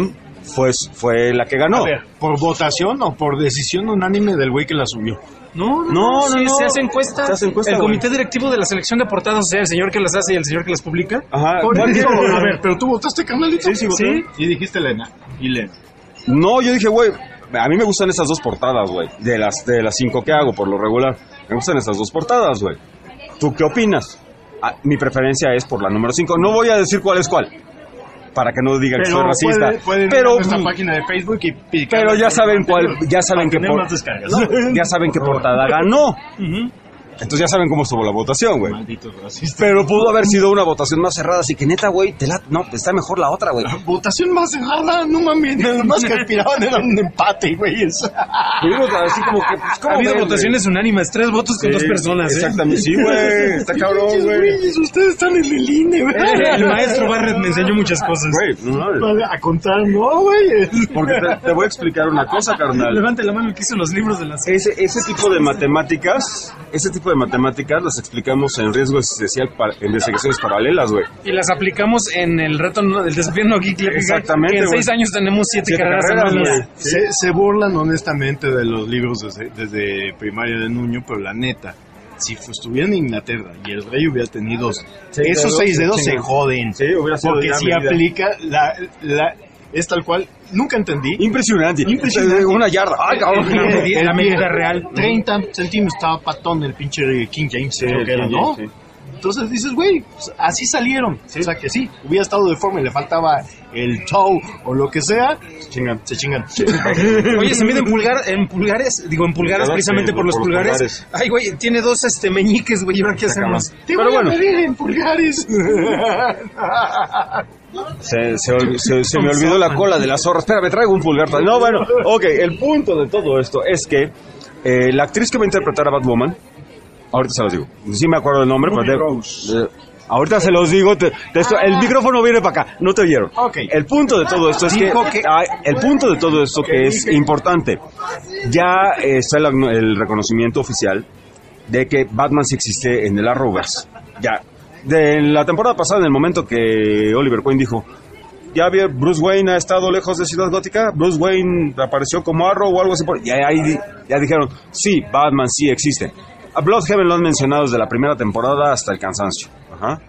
fue, fue la que ganó. A ver, ¿por votación o por decisión unánime del güey que la subió? No, no, No, no, sí, no. se hace encuesta. Se hace encuesta, el güey. comité directivo de la selección de portadas, o sea, el señor que las hace y el señor que las publica. Ajá. Por ¿Cuál eso, dijo? a ver, pero tú votaste, carnalito. Sí, sí, voté. Y dijiste Elena. Y Elena. No, yo dije, güey, a mí me gustan esas dos portadas, güey. De las, de las cinco que hago, por lo regular. Me gustan esas dos portadas, güey. ¿Tú qué opinas? Ah, mi preferencia es por la número cinco. No voy a decir cuál es cuál, para que no digan que soy racista. Puede, pueden pero ir a nuestra página de Facebook y picar. pero ya saben cuál, ya saben que tener por, más descargas. no, ya saben qué portada ganó. Entonces ya saben cómo estuvo la votación, güey. Malditos racistas. Pero pudo haber sido una votación más cerrada, así que neta, güey, te la, no, está mejor la otra, güey. Votación más cerrada, no mames. Lo más que aspiraban era un empate, güey. Eso. Pero así como que, pues, ¿cómo Ha habido ven, votaciones unánimes, tres votos con güey? dos Sí, personas, ¿eh? Exactamente, sí, güey. Está cabrón, Pinches güey. güeyes, ustedes están en el I N E, güey. Eh, El maestro Barrett me enseñó muchas cosas. Güey, no, Vale, a contar, no, güey. porque te, te voy a explicar una cosa, carnal. Levante la mano el que hizo los libros de las... Ese, ese tipo de matemáticas, ese tipo de matemáticas las explicamos en riesgo existencial para, en investigaciones paralelas, güey. Y las aplicamos en el reto, no- del desafío no geek. Exactamente, que en güey. seis años tenemos siete, Siete carreras, carreras, anuales. güey. Se, se burlan honestamente de los libros desde, desde primaria de Nuño, pero la neta, si fu- estuviera en Inglaterra y el rey hubiera tenido Seis esos dedos, seis se dedos, se chingan. joden. Sí, hubiera sido Porque ya si medida. aplica la, la... Es tal cual, nunca entendí. Impresionante. Impresionante. Una yarda. Ay, cabrón. El pie- La el medida pie, real. treinta centímetros estaba patón el pinche King James, creo que era, sí, ¿no? sí. Entonces dices, güey, pues, así salieron. O sea que sí, hubiera estado deforme, le faltaba el toe o lo que sea, Se chingan. se chingan. Oye, se mide en, pulgar, en pulgares, digo en pulgares Pulgadas, precisamente sí, por los por los pulgares. pulgares. Ay, güey, tiene dos este meñiques, güey, ¿y ahora qué hacemos? Te Pero voy bueno. a medir en pulgares. Se, se, ol- se- se me olvidó la cola de la zorra. Espera, me traigo un pulgar. No, bueno, ok. El punto de todo esto es que eh, la actriz que va a interpretar a Batwoman, ahorita se los digo. Sí me acuerdo del nombre, Ruby pero... de- Rose. de- ahorita se los digo. te- te esto- el micrófono viene para acá. No te oyeron. Ok. El punto de todo esto es que... Dijo que- ay, el punto de todo esto que es importante. Ya eh, está el, el reconocimiento oficial de que Batman sí existe en el Arrowverse. Ya. De la temporada pasada, en el momento que Oliver Queen dijo, ya vi- Bruce Wayne ha estado lejos de Ciudad Gótica, Bruce Wayne apareció como Arrow o algo así, por- y ahí di- ya dijeron, sí, Batman sí existe. A Bloodhaven lo han mencionado desde la primera temporada hasta el cansancio. Ajá.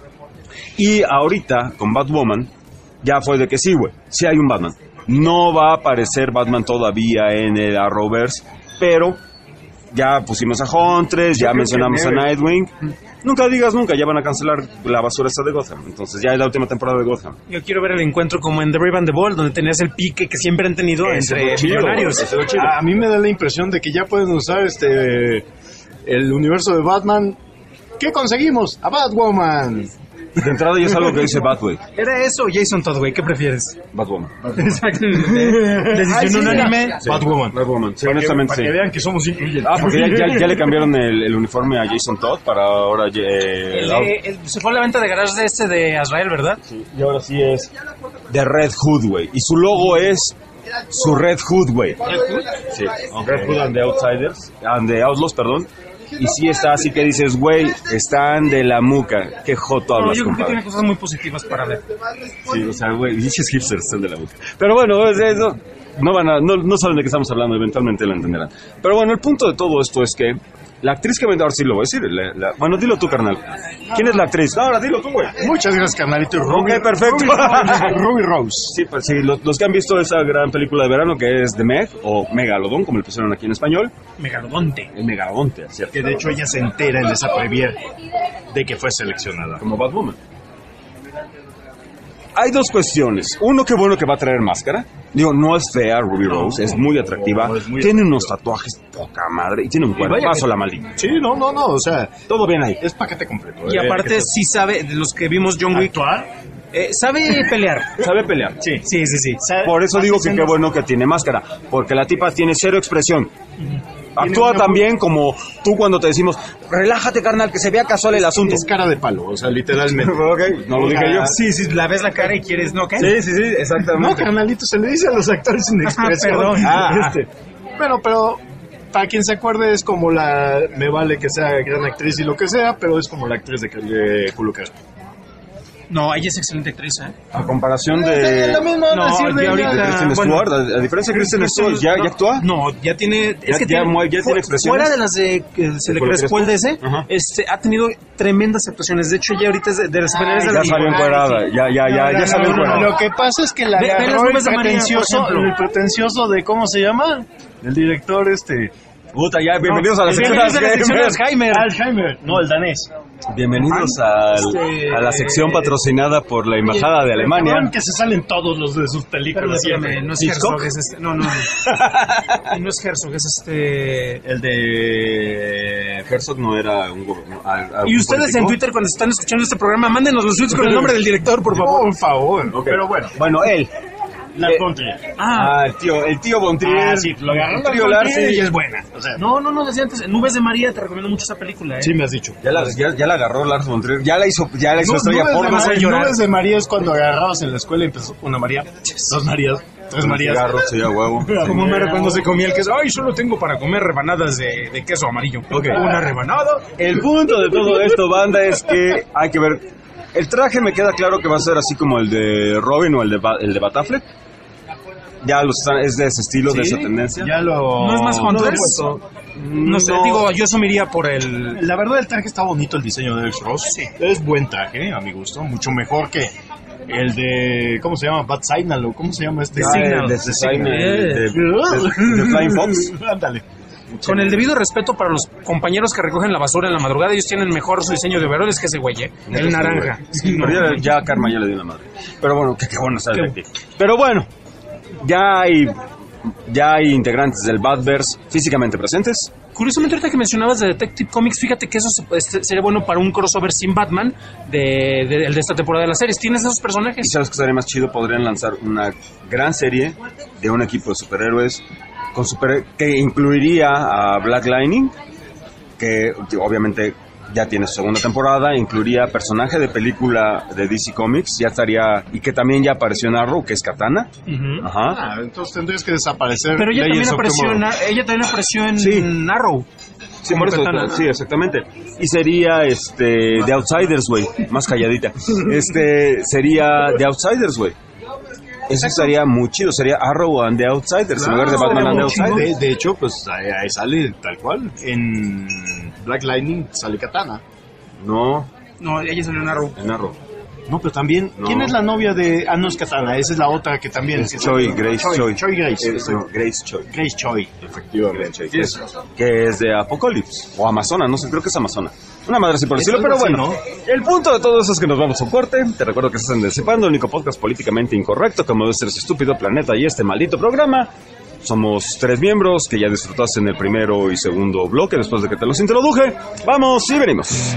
Y ahorita, con Batwoman, ya fue de que sí, güey, sí hay un Batman. No va a aparecer Batman todavía en el Arrowverse, pero ya pusimos a Huntress, ya creo mencionamos que a nueve. Nightwing. Nunca digas nunca, ya van a cancelar la basura esta de Gotham. Entonces ya es la última temporada de Gotham. Yo quiero ver el encuentro como en The Brave and the Bold, donde tenías el pique que siempre han tenido Ese entre fue chido, millonarios. ese fue chido. A mí me da la impresión de que ya pueden usar este el universo de Batman. ¿Qué conseguimos? A Batwoman. De entrada ya es algo que dice Batway. ¿Era eso o Jason Todd, güey? ¿Qué prefieres? Batwoman. Exacto. Ay, Decisión sí, unánime. mira. Batwoman. Batwoman, sí, honestamente Para sí. que vean que somos incluyentes. Ah, porque ya, ya- ya le cambiaron el, el uniforme a Jason Todd para ahora... eh, El de- el- se fue a la venta de garage de este de Azrael, ¿verdad? y ahora sí es de Red Hood, güey. Y su logo es su Red Hood, güey. Sí, Red Hood and the Outsiders, and the Outlaws, perdón. Y sí está así que dices, güey, están de la muca. Qué joto No, hablas, yo creo que compadre. tiene cosas muy positivas para ver. Sí, o sea, güey, dices hipsters están de la muca. Pero bueno, es eso. No van a, no, no saben de qué estamos hablando, eventualmente lo entenderán. Pero bueno, el punto de todo esto es que la actriz que vende, ahora sí lo voy a decir. la- la- bueno, dilo tú, carnal. ¿Quién es la actriz? No, ahora dilo tú, güey. Muchas gracias, carnalito. Ruby, Ok, perfecto. Ruby Rose. Ruby Rose. Sí, pues sí, los, los que han visto esa gran película de verano que es The Meg, o Megalodón, como le pusieron aquí en español. Megalodonte. El Megalodonte, ¿cierto? Que de hecho ella se entera en esa premier de que fue seleccionada. Como Batwoman. Hay dos cuestiones. Uno, qué bueno que va a traer máscara. Digo, no es fea Ruby Rose, es muy atractiva. no, es muy tiene atractiva. unos tatuajes poca madre y tiene un vaya cuerpazo que- la maldita. Sí, no, no, no. O sea, Todo bien ahí. es paquete completo. Y eh, aparte que- sí sabe, de los que vimos John Wick, actuar. eh, sabe pelear. Sabe pelear. Sí. Sí, sí, sí. Sabe- Por eso digo que hace qué escenas- bueno que tiene máscara, porque la tipa tiene cero expresión. Tiene Actúa una también como tú cuando te decimos, relájate carnal, que se vea casual el asunto. Es cara de palo, o sea, literalmente. Ok, no lo dije yo. Sí, sí, la ves la cara y quieres, ¿no? ¿Qué? Sí, sí, sí, exactamente. No, carnalito, se le dice a los actores sin expresión. perdón. Ah. Este, bueno, pero para quien se acuerde es como la... Me vale que sea gran actriz y lo que sea, pero es como la actriz de, de Culo Crespo. No, ella es excelente actriz, ¿eh? A comparación de... La misma No, decir de ya ahorita- ella. Kristen bueno. Stewart, a, a diferencia de Kristen Stewart, ¿ya, ¿ya actúa? No, ya tiene... Ya- es que ya tiene, mu- ya fu- tiene expresiones. Fuera de las de que se le Crespo? crespó el D C, Ajá. este, ha tenido tremendas actuaciones. De hecho, ya ahorita es de, de las superhéroes de Ya la salió encuerada, ya, ya, ya, ya salió encuerada. Lo que pasa es que la Ve- ve las agarró el nubes de María, por pretencioso, ejemplo. el pretencioso de, ¿cómo se llama? El director este... Puta, ya, bienvenidos a la sección Bienvenidos a la sección de Alzheimer. Alzheimer. Alzheimer, no, el danés. Bienvenidos al- Este- a la sección patrocinada por la Embajada de Alemania. Cabrón, que se salen todos los de sus Pero películas siempre. espérame, no es ¿Hitchcock? Herzog, es este... No, no. Y no es Herzog, es este... El de Herzog no era un gobernador. Y ustedes en Twitter, cuando están escuchando este programa, mándenos los tweets con el nombre del director, por favor. Por favor. Pero bueno, Bueno, él. la Eh, Country. Ah, Ah, el tío, el tío Bontrier. Ah, sí, lo agarró el la tío Country Larsen. y es buena. O sea, no, no, no, decía antes, Nubes de María, te recomiendo mucho esa película, ¿eh? sí me has dicho. Ya la, ya, ya la agarró Lars von Trier. Ya la hizo, ya la hizo No, estrella nubes, de porno. María, llorar. nubes de María es cuando agarrabas en la escuela y empezó una María, dos Marías, tres Marías. Cigarro, sí, a huevo. Como Mero cuando se comía el queso. Ay, solo tengo para comer rebanadas de, de queso amarillo. Ok. Una rebanada. El punto de todo esto, banda, es que hay que ver. El traje me queda claro que va a ser así como el de Robin o el de, Ba- el de Batafleck. Ya los están, es de ese estilo, de esa tendencia. Ya lo... ¿No es más no lo he Hunters? puesto. No sé, No. digo, yo asumiría por el... La verdad el traje está bonito, el diseño de Alex Ross. Sí. Es buen traje, a mi gusto. Mucho mejor que el de... ¿Cómo se llama? Bat Signal o ¿cómo se llama este? Ah, Signal. el de The Signal, Eh. de, de- de- de Flying Fox. Ándale. Con el debido respeto para los compañeros que recogen la basura en la madrugada, ellos tienen mejor su diseño de overoles que ese güey, ¿eh? El naranja. Sí, pero ya, ya Karma ya le dio la madre. Pero bueno, qué, qué bueno estar de aquí. Pero bueno, ya hay, ya hay integrantes del Batverse físicamente presentes. Curiosamente, ahorita que mencionabas de Detective Comics, fíjate que eso se- este, sería bueno para un crossover sin Batman de, de, de esta temporada de las series. ¿Tienes esos Y personajes? sabes que estaría más chido, podrían lanzar una gran serie de un equipo de superhéroes con super, que incluiría a Black Lightning, que obviamente ya tiene su segunda temporada, incluiría personaje de película de D C Comics, ya estaría, y que también ya apareció en Arrow, que es Katana. Ujú. Ajá. Ah, entonces tendrías que desaparecer. Pero ella Legends también, of apareció en, Tomorrow. ella también apareció en Sí. Arrow. Sí, como por eso, Katana. sí, exactamente. Y sería este The Outsiders, güey, más calladita. Este sería The Outsiders, güey. Eso estaría muy chido, sería Arrow and The Outsiders en lugar de Batman and The Outsiders. De, de hecho, pues ahí, ahí sale tal cual. En Black Lightning sale Katana. No, No, ella salió en Arrow. en Arrow. No, pero también, No. ¿quién es la novia de... Ah, no es Katana, esa es la otra que también... Es que- Choi, Grace Choi. Choi Grace. Es- no, Grace Choi. Grace Choi, efectivamente. Choi, que, es, que es de Apocalypse o Amazona, no sé, creo que es Amazona. Una madre así por decirlo, Es pero algo así, bueno. El punto de todo eso es que nos vamos a un corte. Te recuerdo que estás en Decepando, el único podcast políticamente incorrecto, como debe ser ese estúpido planeta y este maldito programa. Somos tres miembros que ya disfrutaste en el primero y segundo bloque después de que te los introduje. Vamos y venimos.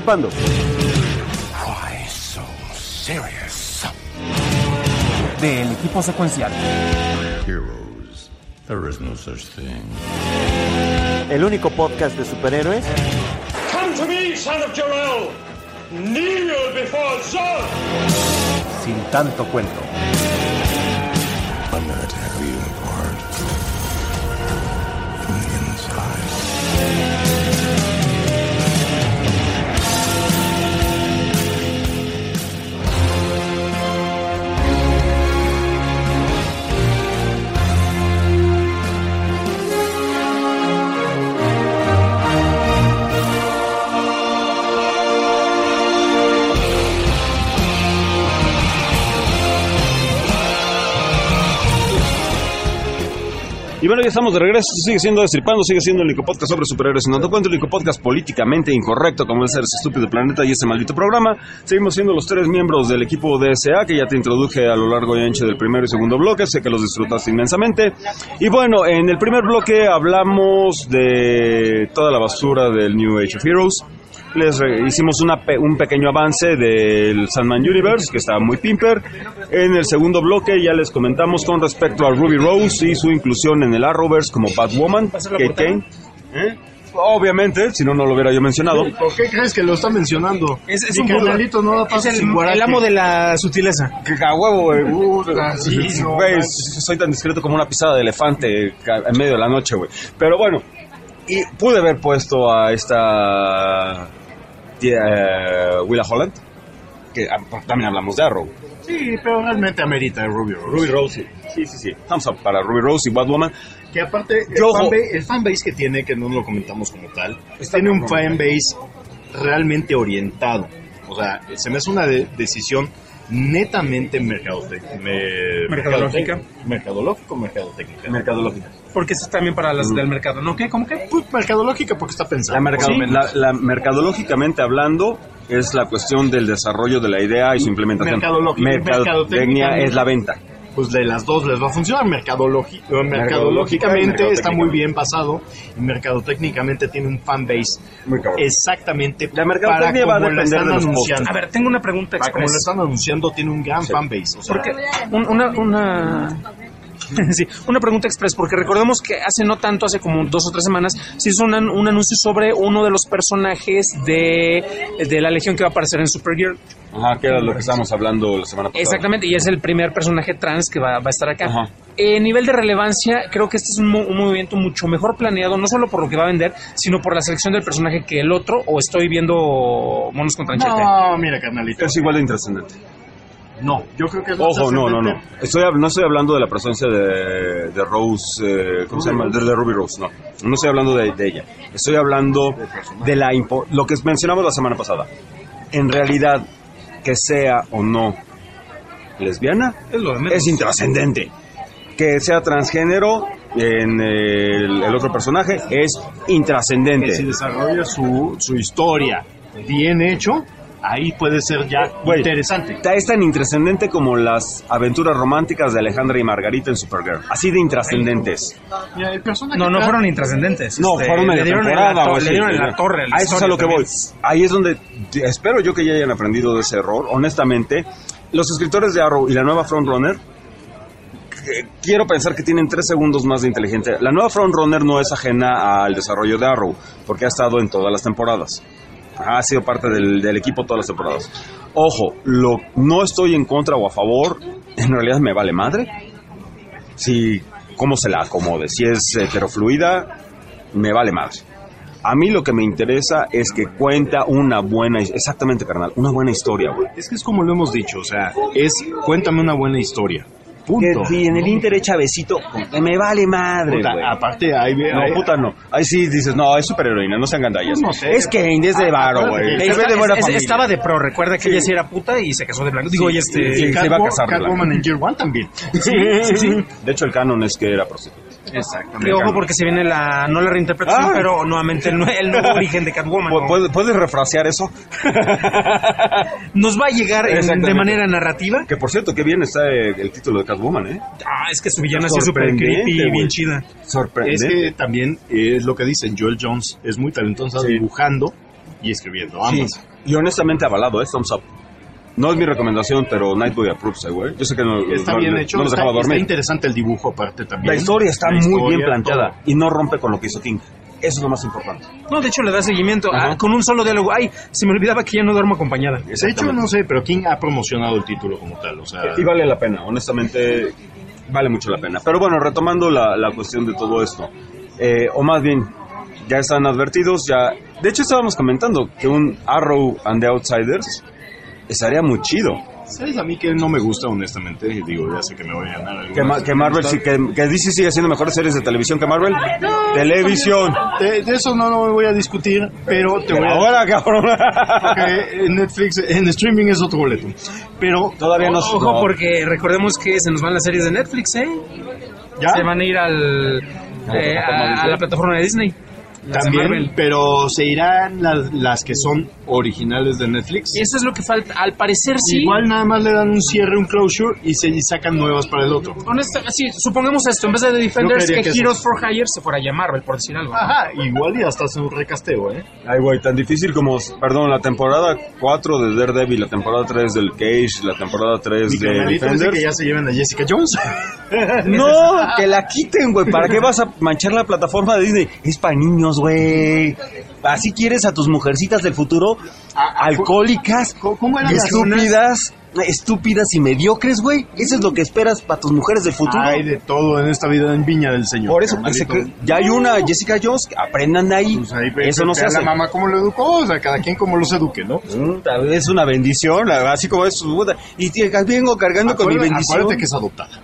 Destripando. Why so serious? Del equipo secuencial. Heroes. There is no such thing. El único podcast de superhéroes. Come to me, son of Jor-El. Kneel before Zod. Sin tanto cuento. I'm gonna tear you apart. From the inside. Y bueno, ya estamos de regreso, sigue siendo Destripando, sigue siendo el único podcast sobre superhéroes en tanto cuento, el único podcast políticamente incorrecto como es ese estúpido planeta y ese maldito programa. Seguimos siendo los tres miembros del equipo D S A que ya te introduje a lo largo y ancho del primero y segundo bloque, sé que los disfrutaste inmensamente. Y bueno, en el primer bloque hablamos de toda la basura del New Age of Heroes. Les re- hicimos una pe- un pequeño avance del Sandman Universe, que estaba muy pimper. En el segundo bloque ya les comentamos con respecto a Ruby Rose y su inclusión en el Arrowverse como Batwoman, Kate Kane. ¿Eh? Obviamente, si no, no lo hubiera yo mencionado. ¿Por qué crees que lo está mencionando? Es, es Mi un carnalito no da es paso el, sin guarache. el amo de la sutileza. Que a huevo, güey. Uh, sí, no, güey, no. soy tan discreto como una pisada de elefante ca- en medio de la noche, güey. Pero bueno, y pude haber puesto a esta uh, Willa Holland, que uh, también hablamos de Arrow. Sí, pero realmente amerita Ruby Rose. Ruby Rose, sí, sí, sí. Thumbs up para Ruby Rose y Batwoman. Que aparte, el, Yo, fanbase, el fanbase que tiene, que no lo comentamos como tal, tiene un fanbase realmente orientado. O sea, se me hace una de- decisión netamente mercadote- me- Mercadológica. Mercadológico, mercadotécnica. Mercadológica. Porque eso es también para las del mercado, ¿no? ¿Qué? ¿Cómo qué? Pues mercadológica porque está pensado. La, mercado- Sí. la, la mercadológicamente hablando es la cuestión del desarrollo de la idea y su implementación. Mercadológica- Mercadotecnia mercadotecnia- es la venta. Pues de las dos les va a funcionar. Mercadologi- mercadológicamente mercadotécnica. está muy bien pasado y mercadotécnicamente tiene un fanbase Muy cabrón. exactamente La mercadotecnia para va a como lo depender están de los anunciando. A ver, tengo una pregunta Para como lo express. están anunciando tiene un gran Sí. fanbase. O sea, Porque un- una una sí, una pregunta express, porque recordemos que hace no tanto, hace como dos o tres semanas, se hizo un, an- un anuncio sobre uno de los personajes de, de la Legión que va a aparecer en Supergirl. Ajá, que era lo que estábamos hablando la semana pasada. Exactamente, y es el primer personaje trans que va, va a estar acá. Ajá. Eh, nivel de relevancia, creo que este es un, mo- un movimiento mucho mejor planeado, no solo por lo que va a vender, sino por la selección del personaje que el otro, o estoy viendo monos con tranchete. no, mira, carnalito. Es igual de intrascendente. No, yo creo que es Ojo, no, no, no. trascendente. Estoy, hab- no estoy hablando de la presencia de, de Rose, eh, ¿cómo se llama? De, de Ruby Rose, no. No estoy hablando de, de ella. Estoy hablando de la impo- lo que mencionamos la semana pasada. En realidad, que sea o no lesbiana, Es lo de menos. es intrascendente. Que sea transgénero en el, el otro personaje es Que si intrascendente. desarrolla su, su historia bien hecho, ahí puede ser ya Güey, interesante. Es tan intrascendente como las aventuras románticas de Alejandra y Margarita en Supergirl. Así de intrascendentes. Mira, el personaje No, no trans- fueron intrascendentes. No, este, fueron le media dieron en temporada, la, to- güey, le sí, dieron en sí, la torre. A eso es a lo que voy. también. Ahí es donde espero yo que ya hayan aprendido de ese error. Honestamente, los escritores de Arrow y la nueva Frontrunner, que- quiero pensar que tienen tres segundos más de inteligencia. La nueva Frontrunner no es ajena al desarrollo de Arrow, porque ha estado en todas las temporadas. Ha sido parte del, del equipo todas las temporadas. Ojo, lo, no estoy en contra o a favor, en realidad me vale madre. Si, cómo se la acomode, si es heterofluida, me vale madre. A mí lo que me interesa es que cuenta una buena, exactamente, carnal, una buena historia, güey. Es que es como lo hemos dicho, o sea, es cuéntame una buena historia. Punto. Que si en el Inter echa besito, me vale madre, Puta, güey. aparte, ahí, No, ahí- puta, no. Ahí sí dices, no, es superheroína, no sean gandallas. No sé. Es que es de varo, Ah, güey. acuérdate Se que ve de buena Es- familia. estaba de pro, recuerda que Sí. ella sí era puta y se casó de blanco. Digo, y este... sí, se iba a casar de blanco. Catwoman en Year One también. Sí, sí, sí. De hecho, el canon es que era prostituta. Exactamente. Y ojo porque se viene la, no la reinterpretación, Ah. pero nuevamente el, nue- el nuevo origen de Catwoman. ¿Pu- ¿no? ¿Puedes, ¿Puedes refrasear eso? Nos va a llegar en- de Exactamente. manera narrativa. Que por cierto, qué bien está eh, el título de Catwoman, ¿eh? Ah, es que su villana sí es súper Sorprendente, creepy y güey. bien chida. Es Sorprendente. que también es lo que dicen, Joel Jones es muy talentoso Sí. dibujando y escribiendo Sí. ambas. Y honestamente avalado, ¿eh? Thumbs up. No es mi recomendación, pero Nightboy approves, ¿eh, güey? Yo sé que no, está no, bien no, hecho, no los está, dejaba dormir. está interesante el dibujo aparte también. La historia está La muy historia, bien planteada todo. y no rompe con lo que hizo King. Eso es lo más importante. No, de hecho le da seguimiento Ajá. ah, con un solo diálogo. Ay, se me olvidaba que ya no duermo acompañada. De hecho, no sé, pero King ha promocionado el título como tal, o sea... Y vale la pena, honestamente, vale mucho la pena. Pero bueno, retomando la, la cuestión de todo esto, eh, o más bien, ya están advertidos, ya... De hecho, estábamos comentando que un Arrow and the Outsiders estaría muy chido. ¿Sabes a mí que no me gusta, honestamente? Digo, ya sé que me voy a ganar. Que, ma- que Marvel, sí, que, que D C sigue haciendo mejores series de televisión que Marvel. Televisión. De, de eso no, no me voy a discutir, pero te voy a... Ahora, cabrón. Porque en Netflix, en streaming es otro boleto. Pero todavía no... Ojo, no. porque recordemos que se nos van las series de Netflix, ¿eh? ¿Ya? Se van a ir al, eh, a, a la plataforma de Disney. Las de También, Marvel. pero se irán las, las que son originales de Netflix. Eso es lo que falta. Al parecer sí. Igual nada más le dan un cierre, un closure y se y sacan nuevas para el otro. Honesta, sí, supongamos esto, en vez de The Defenders, Yo que, creería que Heroes eso- for Hire se fuera a Marvel, por decir algo. Ajá, igual y hasta hace un recasteo, ¿eh? Ay, güey, tan difícil como, perdón, la temporada cuatro de Daredevil, la temporada tres del Cage, la temporada tres Mi de carnalito dice Defenders. que ya se lleven a Jessica Jones. No, que la quiten, güey. ¿Para qué vas a manchar la plataforma de Disney? Es para niños, güey. Así quieres a tus mujercitas del futuro, alcohólicas, ¿Cómo eran las estúpidas, estúpidas y mediocres, güey. Eso es lo que esperas para tus mujeres del futuro. Hay de todo en esta vida en Viña del Señor. Por eso, carnalito. ese que- ya hay una Jessica Jones, aprendan de ahí. Pues ahí ve- Eso no se vea hace. la mamá cómo lo educó, o sea, cada quien como los eduque, ¿no? Mm, Es una bendición, la- así como es su puta. Y tío, vengo cargando con mi Acuérdate- bendición. Acuérdate que es adoptada.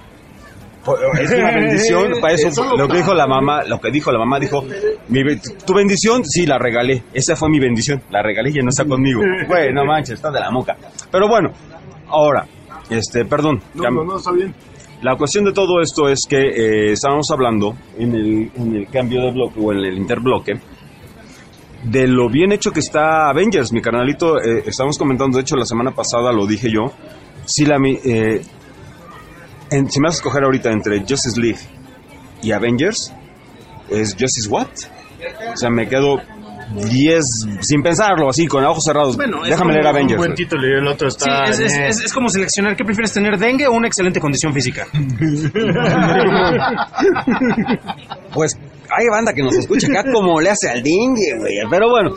Es una bendición, para eso, Eso lo lo que dijo la mamá, lo que dijo la mamá, dijo, mi, be- tu bendición, sí, la regalé, esa fue mi bendición, la regalé y ya no está conmigo. Güey, no manches, está de la moca. Pero bueno, ahora, este, perdón, No, cam- no, no, está bien. la cuestión de todo esto es que eh, estábamos hablando en el, en el cambio de bloque o en el interbloque de lo bien hecho que está Avengers, mi carnalito, eh, estábamos comentando, de hecho la semana pasada lo dije yo, si la mi- eh, en- si me vas a escoger ahorita entre Justice League y Avengers, es Justice What? O sea, me quedo diez sin pensarlo, así, con ojos cerrados. Bueno, es Déjame como leer Un Avengers. buen güey. título y el otro Sí, está... es, es, eh, es- es como seleccionar qué prefieres tener, dengue o una excelente condición física. Pues hay banda que nos escucha acá como le hace al dengue, güey. Pero bueno,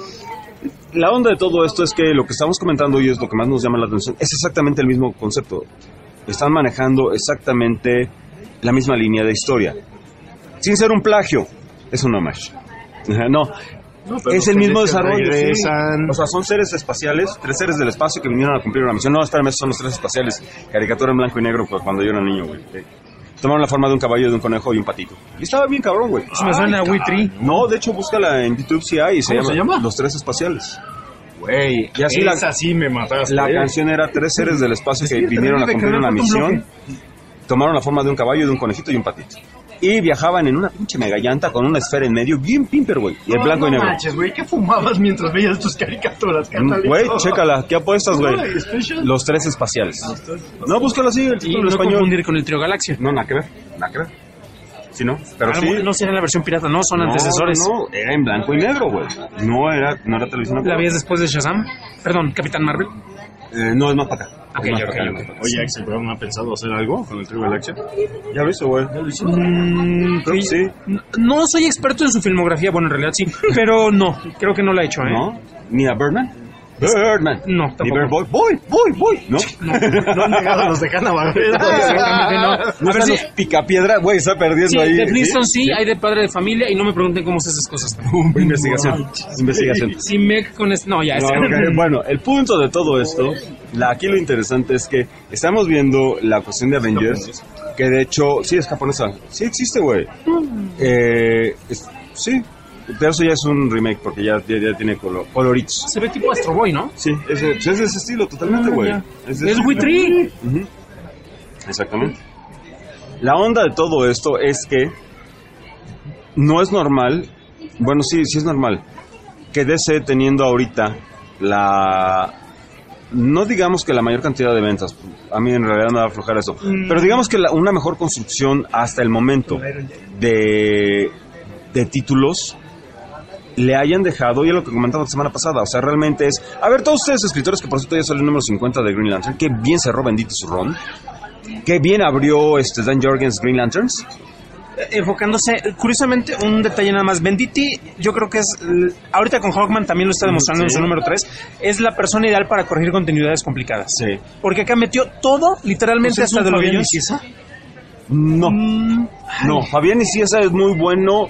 la onda de todo esto es que lo que estamos comentando hoy es lo que más nos llama la atención. Es exactamente el mismo concepto. Están manejando exactamente la misma línea de historia. Sin ser un plagio, es un homage. Ajá, No, no, pero es el los mismo seres que desarrollo. sí. regresan. O sea, son seres espaciales, tres seres del espacio que vinieron a cumplir una misión. No, espérame, esos son los tres espaciales. Caricatura en blanco y negro pues, cuando yo era niño, güey. Eh, Tomaron la forma de un caballo, de un conejo y un patito. Y estaba bien cabrón, güey. Eso me suena a Witri. No, de hecho, búscala en YouTube si hay. Y se ¿Cómo llama, se llama? Los Tres Espaciales. Güey, Y así esa la- sí me mataste. La eh. canción era tres seres del espacio que vinieron a de cumplir que una me falta un misión. Tomaron la forma de un caballo, de un conejito y un patito. Y viajaban en una pinche mega llanta con una esfera en medio, bien pimper, güey. Y en No, blanco no y negro. manches, güey, ¿qué fumabas mientras veías tus caricaturas, Mm, carnalito? Güey, chécala. ¿Qué apuestas, güey? Ay, Special. Los Tres Espaciales. No, búscalo así, el Y título en no español. confundir con el Trio Galaxia. No, nada que ver. Nada que ver. Sí, no. Pero Ah, sí. No será la versión pirata, no, son No, antecesores. No, era en blanco y negro, güey. No era, no era televisión. ¿La vías después de Shazam? Perdón, Capitán Marvel. Eh, no, es más para acá. Ok, Es más ok, para acá, ok. es más para acá. Oye, Axel Brown no ha pensado hacer algo con el Trio Galaxia. Ya lo hizo, güey. Mm, Creo que sí. n- No soy experto en su filmografía, bueno, en realidad sí, pero no, creo que no la ha hecho, ¿eh? ¿No? ¿Ni a Birdman? Birdman. No, Ni tampoco. Bird Boy. Boy, boy, boy. ¿No? No han llegado los de Hanna-Barbera. Exactamente, no. ¿No A ver, están sí, los picapiedra? Güey, está perdiendo sí, ahí. de Flintstones sí, hay de Padre de Familia y no me pregunten cómo se esas cosas. Investigación. Investigación. Sí, Meg con es... No, ya, No, es ok, bueno, el punto de todo esto, la, aquí lo interesante es que estamos viendo la cuestión de Avengers, que de hecho, sí, es japonesa. Sí existe, güey. Eh, es- sí, pero eso ya es un remake porque ya, ya, ya tiene color, coloritos. Se ve tipo Astro Boy, ¿no? Sí, es de, es de ese estilo totalmente, Ah, güey. ya. Es, de Es ese Witri. estilo. Ujú. Exactamente. La onda de todo esto es que no es normal, bueno, sí, sí es normal, que D C teniendo ahorita la... No digamos que la mayor cantidad de ventas, a mí en realidad me va a aflojar eso, pero digamos que la- una mejor construcción hasta el momento de, de títulos le hayan dejado, y es lo que comentaba la semana pasada, o sea, realmente es, a ver, todos ustedes escritores que por cierto ya salió el número cincuenta de Green Lantern, que bien cerró Benditi su run, que bien abrió este Dan Jorgens Green Lanterns. Enfocándose, curiosamente, un detalle nada más. Benditi, yo creo que es, ahorita con Hawkman también lo está demostrando, sí, en su número tres, es la persona ideal para corregir continuidades complicadas. Sí. Porque acá metió todo, literalmente, ¿Pues hasta de los Fabián villanos. Nicieza? No, Mm, no, Fabián Nicieza es muy bueno,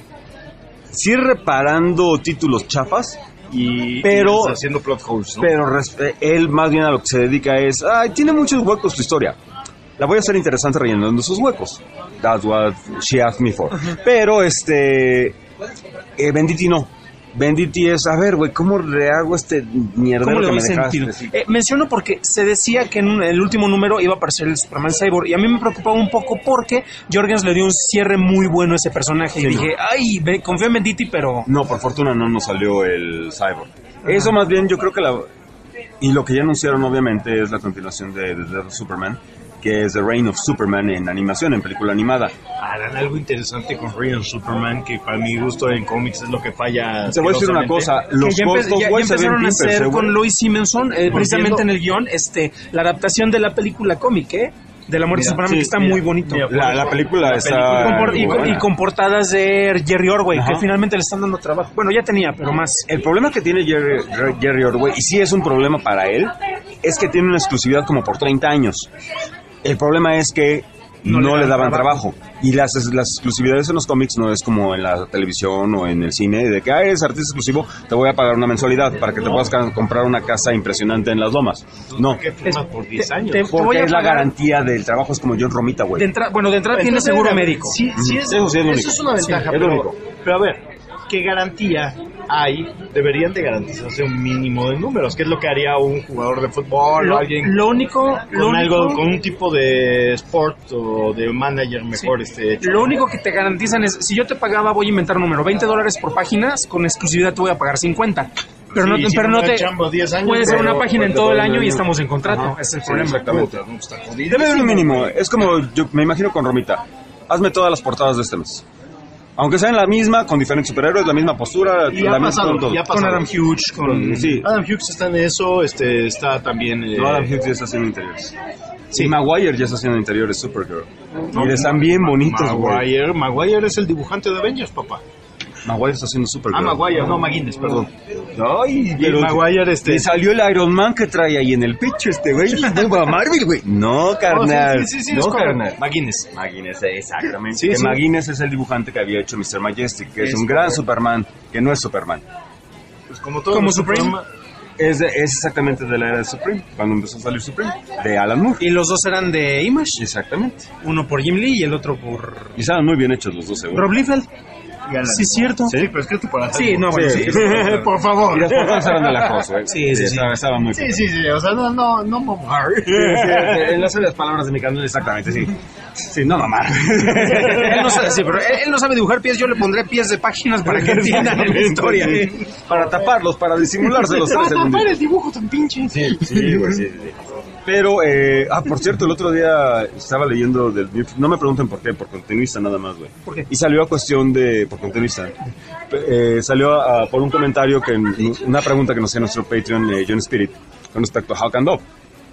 sí reparando títulos chafas, Y, pero y haciendo plot holes, ¿no? Pero res- él más bien a lo que se dedica es, ay, tiene muchos huecos tu historia. La voy a hacer interesante rellenando esos huecos. That's what she asked me for. Uh-huh. Pero este, eh, Benditi no. Benditi es, a ver, güey, ¿cómo le hago este mierdero que me dejaste? Eh, menciono porque se decía que en un, el último número iba a aparecer el Superman Cyborg, y a mí me preocupaba un poco porque Jorgens le dio un cierre muy bueno a ese personaje, sí, y dije, ay, ve, confío en Benditi, pero... No, por fortuna no nos salió el Cyborg. Uh-huh. Eso más bien yo creo que la... Y lo que ya anunciaron obviamente es la continuación de, de, de Superman, que es The Reign of Superman en animación, en película animada. Harán algo interesante con Reign of Superman, que para mi gusto en cómics es lo que falla. Te voy a decir una cosa, los que ya, costos, ya, güey, ya empezaron a hacer pimpers, con Lois Simonson, eh, precisamente en el guión, este, la adaptación de la película cómic, ¿eh? De la muerte de Superman, sí, que está mira, muy bonito. Mira, la, la película la está... Película, con por, y, con, y con portadas de Jerry Ordway, ajá, que finalmente le están dando trabajo. Bueno, ya tenía, pero más. El problema que tiene Jerry, Jerry Ordway, y sí es un problema para él, es que tiene una exclusividad como por treinta años. El problema es que no, no le, le daban trabajo. trabajo. Y las, las exclusividades en los cómics no es como en la televisión o en el cine, de que ah, eres artista exclusivo, te voy a pagar una mensualidad para que te puedas comprar una casa impresionante en las Lomas. No. ¿Qué firma por diez años? Te, te Porque es la garantía del trabajo, es como John Romita, güey. Bueno, de entrada tiene seguro médico. Sí, sí, es, eso sí es lo único. Eso es una ventaja, sí, pero, es lo único. Pero a ver, ¿qué garantía hay? Deberían de garantizarse un mínimo de números, que es lo que haría un jugador de fútbol lo, o alguien lo único, con, lo algo, único, con un tipo de sport o de manager mejor, sí, este hecho. Lo único que te garantizan es, si yo te pagaba, voy a inventar un número, veinte dólares por páginas, con exclusividad te voy a pagar cincuenta. Pero sí, no, si pero no te chambo diez años, puede ser una página en todo el año y estamos en contrato. Ajá, ese es el sí, problema. Exactamente. Debe haber un mínimo. Es como, yo me imagino con Romita, hazme todas las portadas de este mes. Aunque sean la misma, con diferentes superhéroes, la misma postura, y la pasado, misma con todo. Ya con Adam Hughes, con... Sí. Adam Hughes está en eso, este está también... Eh... No, Adam Hughes ya está haciendo interiores. Sí. Y Maguire ya está haciendo interiores Supergirl. No, y están bien bonitos, güey. Maguire, Maguire es el dibujante de Avengers, papá. Maguire está haciendo Supergirl. Ah, Maguire, no, McGuinness, perdón. Ay, pero Maguire, este... Le salió el Iron Man que trae ahí en el pecho este güey. Vengo a Marvel, güey. No, carnal. Oh, sí, sí, sí, no, es carnal. McGuinness. McGuinness, exactamente. Sí, que sí. McGuinness es el dibujante que había hecho mister Majestic, que es, es un gran Superman, que no es Superman. Pues como todo. Como Supreme. Superman. Es, de, es exactamente de la era de Supreme, cuando empezó a salir Supreme, de Alan Moore. Y los dos eran de Image. Exactamente. Uno por Jim Lee y el otro por... Y estaban muy bien hechos los dos, seguro. Rob Liefeld. Sí, es cierto. Sí, pero escrito por Sí, no, bueno, sí. sí. Por favor. Y las portadas eran de la Cross, güey. Sí, sí, sí. Estaba, estaba muy Sí, sí, sí. O sea, no, no, no mamar. Sí, sí, en las las palabras de mi canal, exactamente, sí. Sí, no mamar. Él no sabe, sí, pero él, él no sabe dibujar pies, yo le pondré pies de páginas para que entiendan la historia. Sí. Para taparlos, para disimulárselos. Para tapar el dibujo tan pinche. Sí, sí, güey, sí, sí. Pero, eh, ah, por cierto, el otro día estaba leyendo del... No me pregunten por qué, por continuista nada más, güey. ¿Por qué? Y salió a cuestión de... Por continuista. Eh, salió a, por un comentario, que una pregunta que nos hacía nuestro Patreon, eh, John Spirit, con respecto a Hawk and Dove.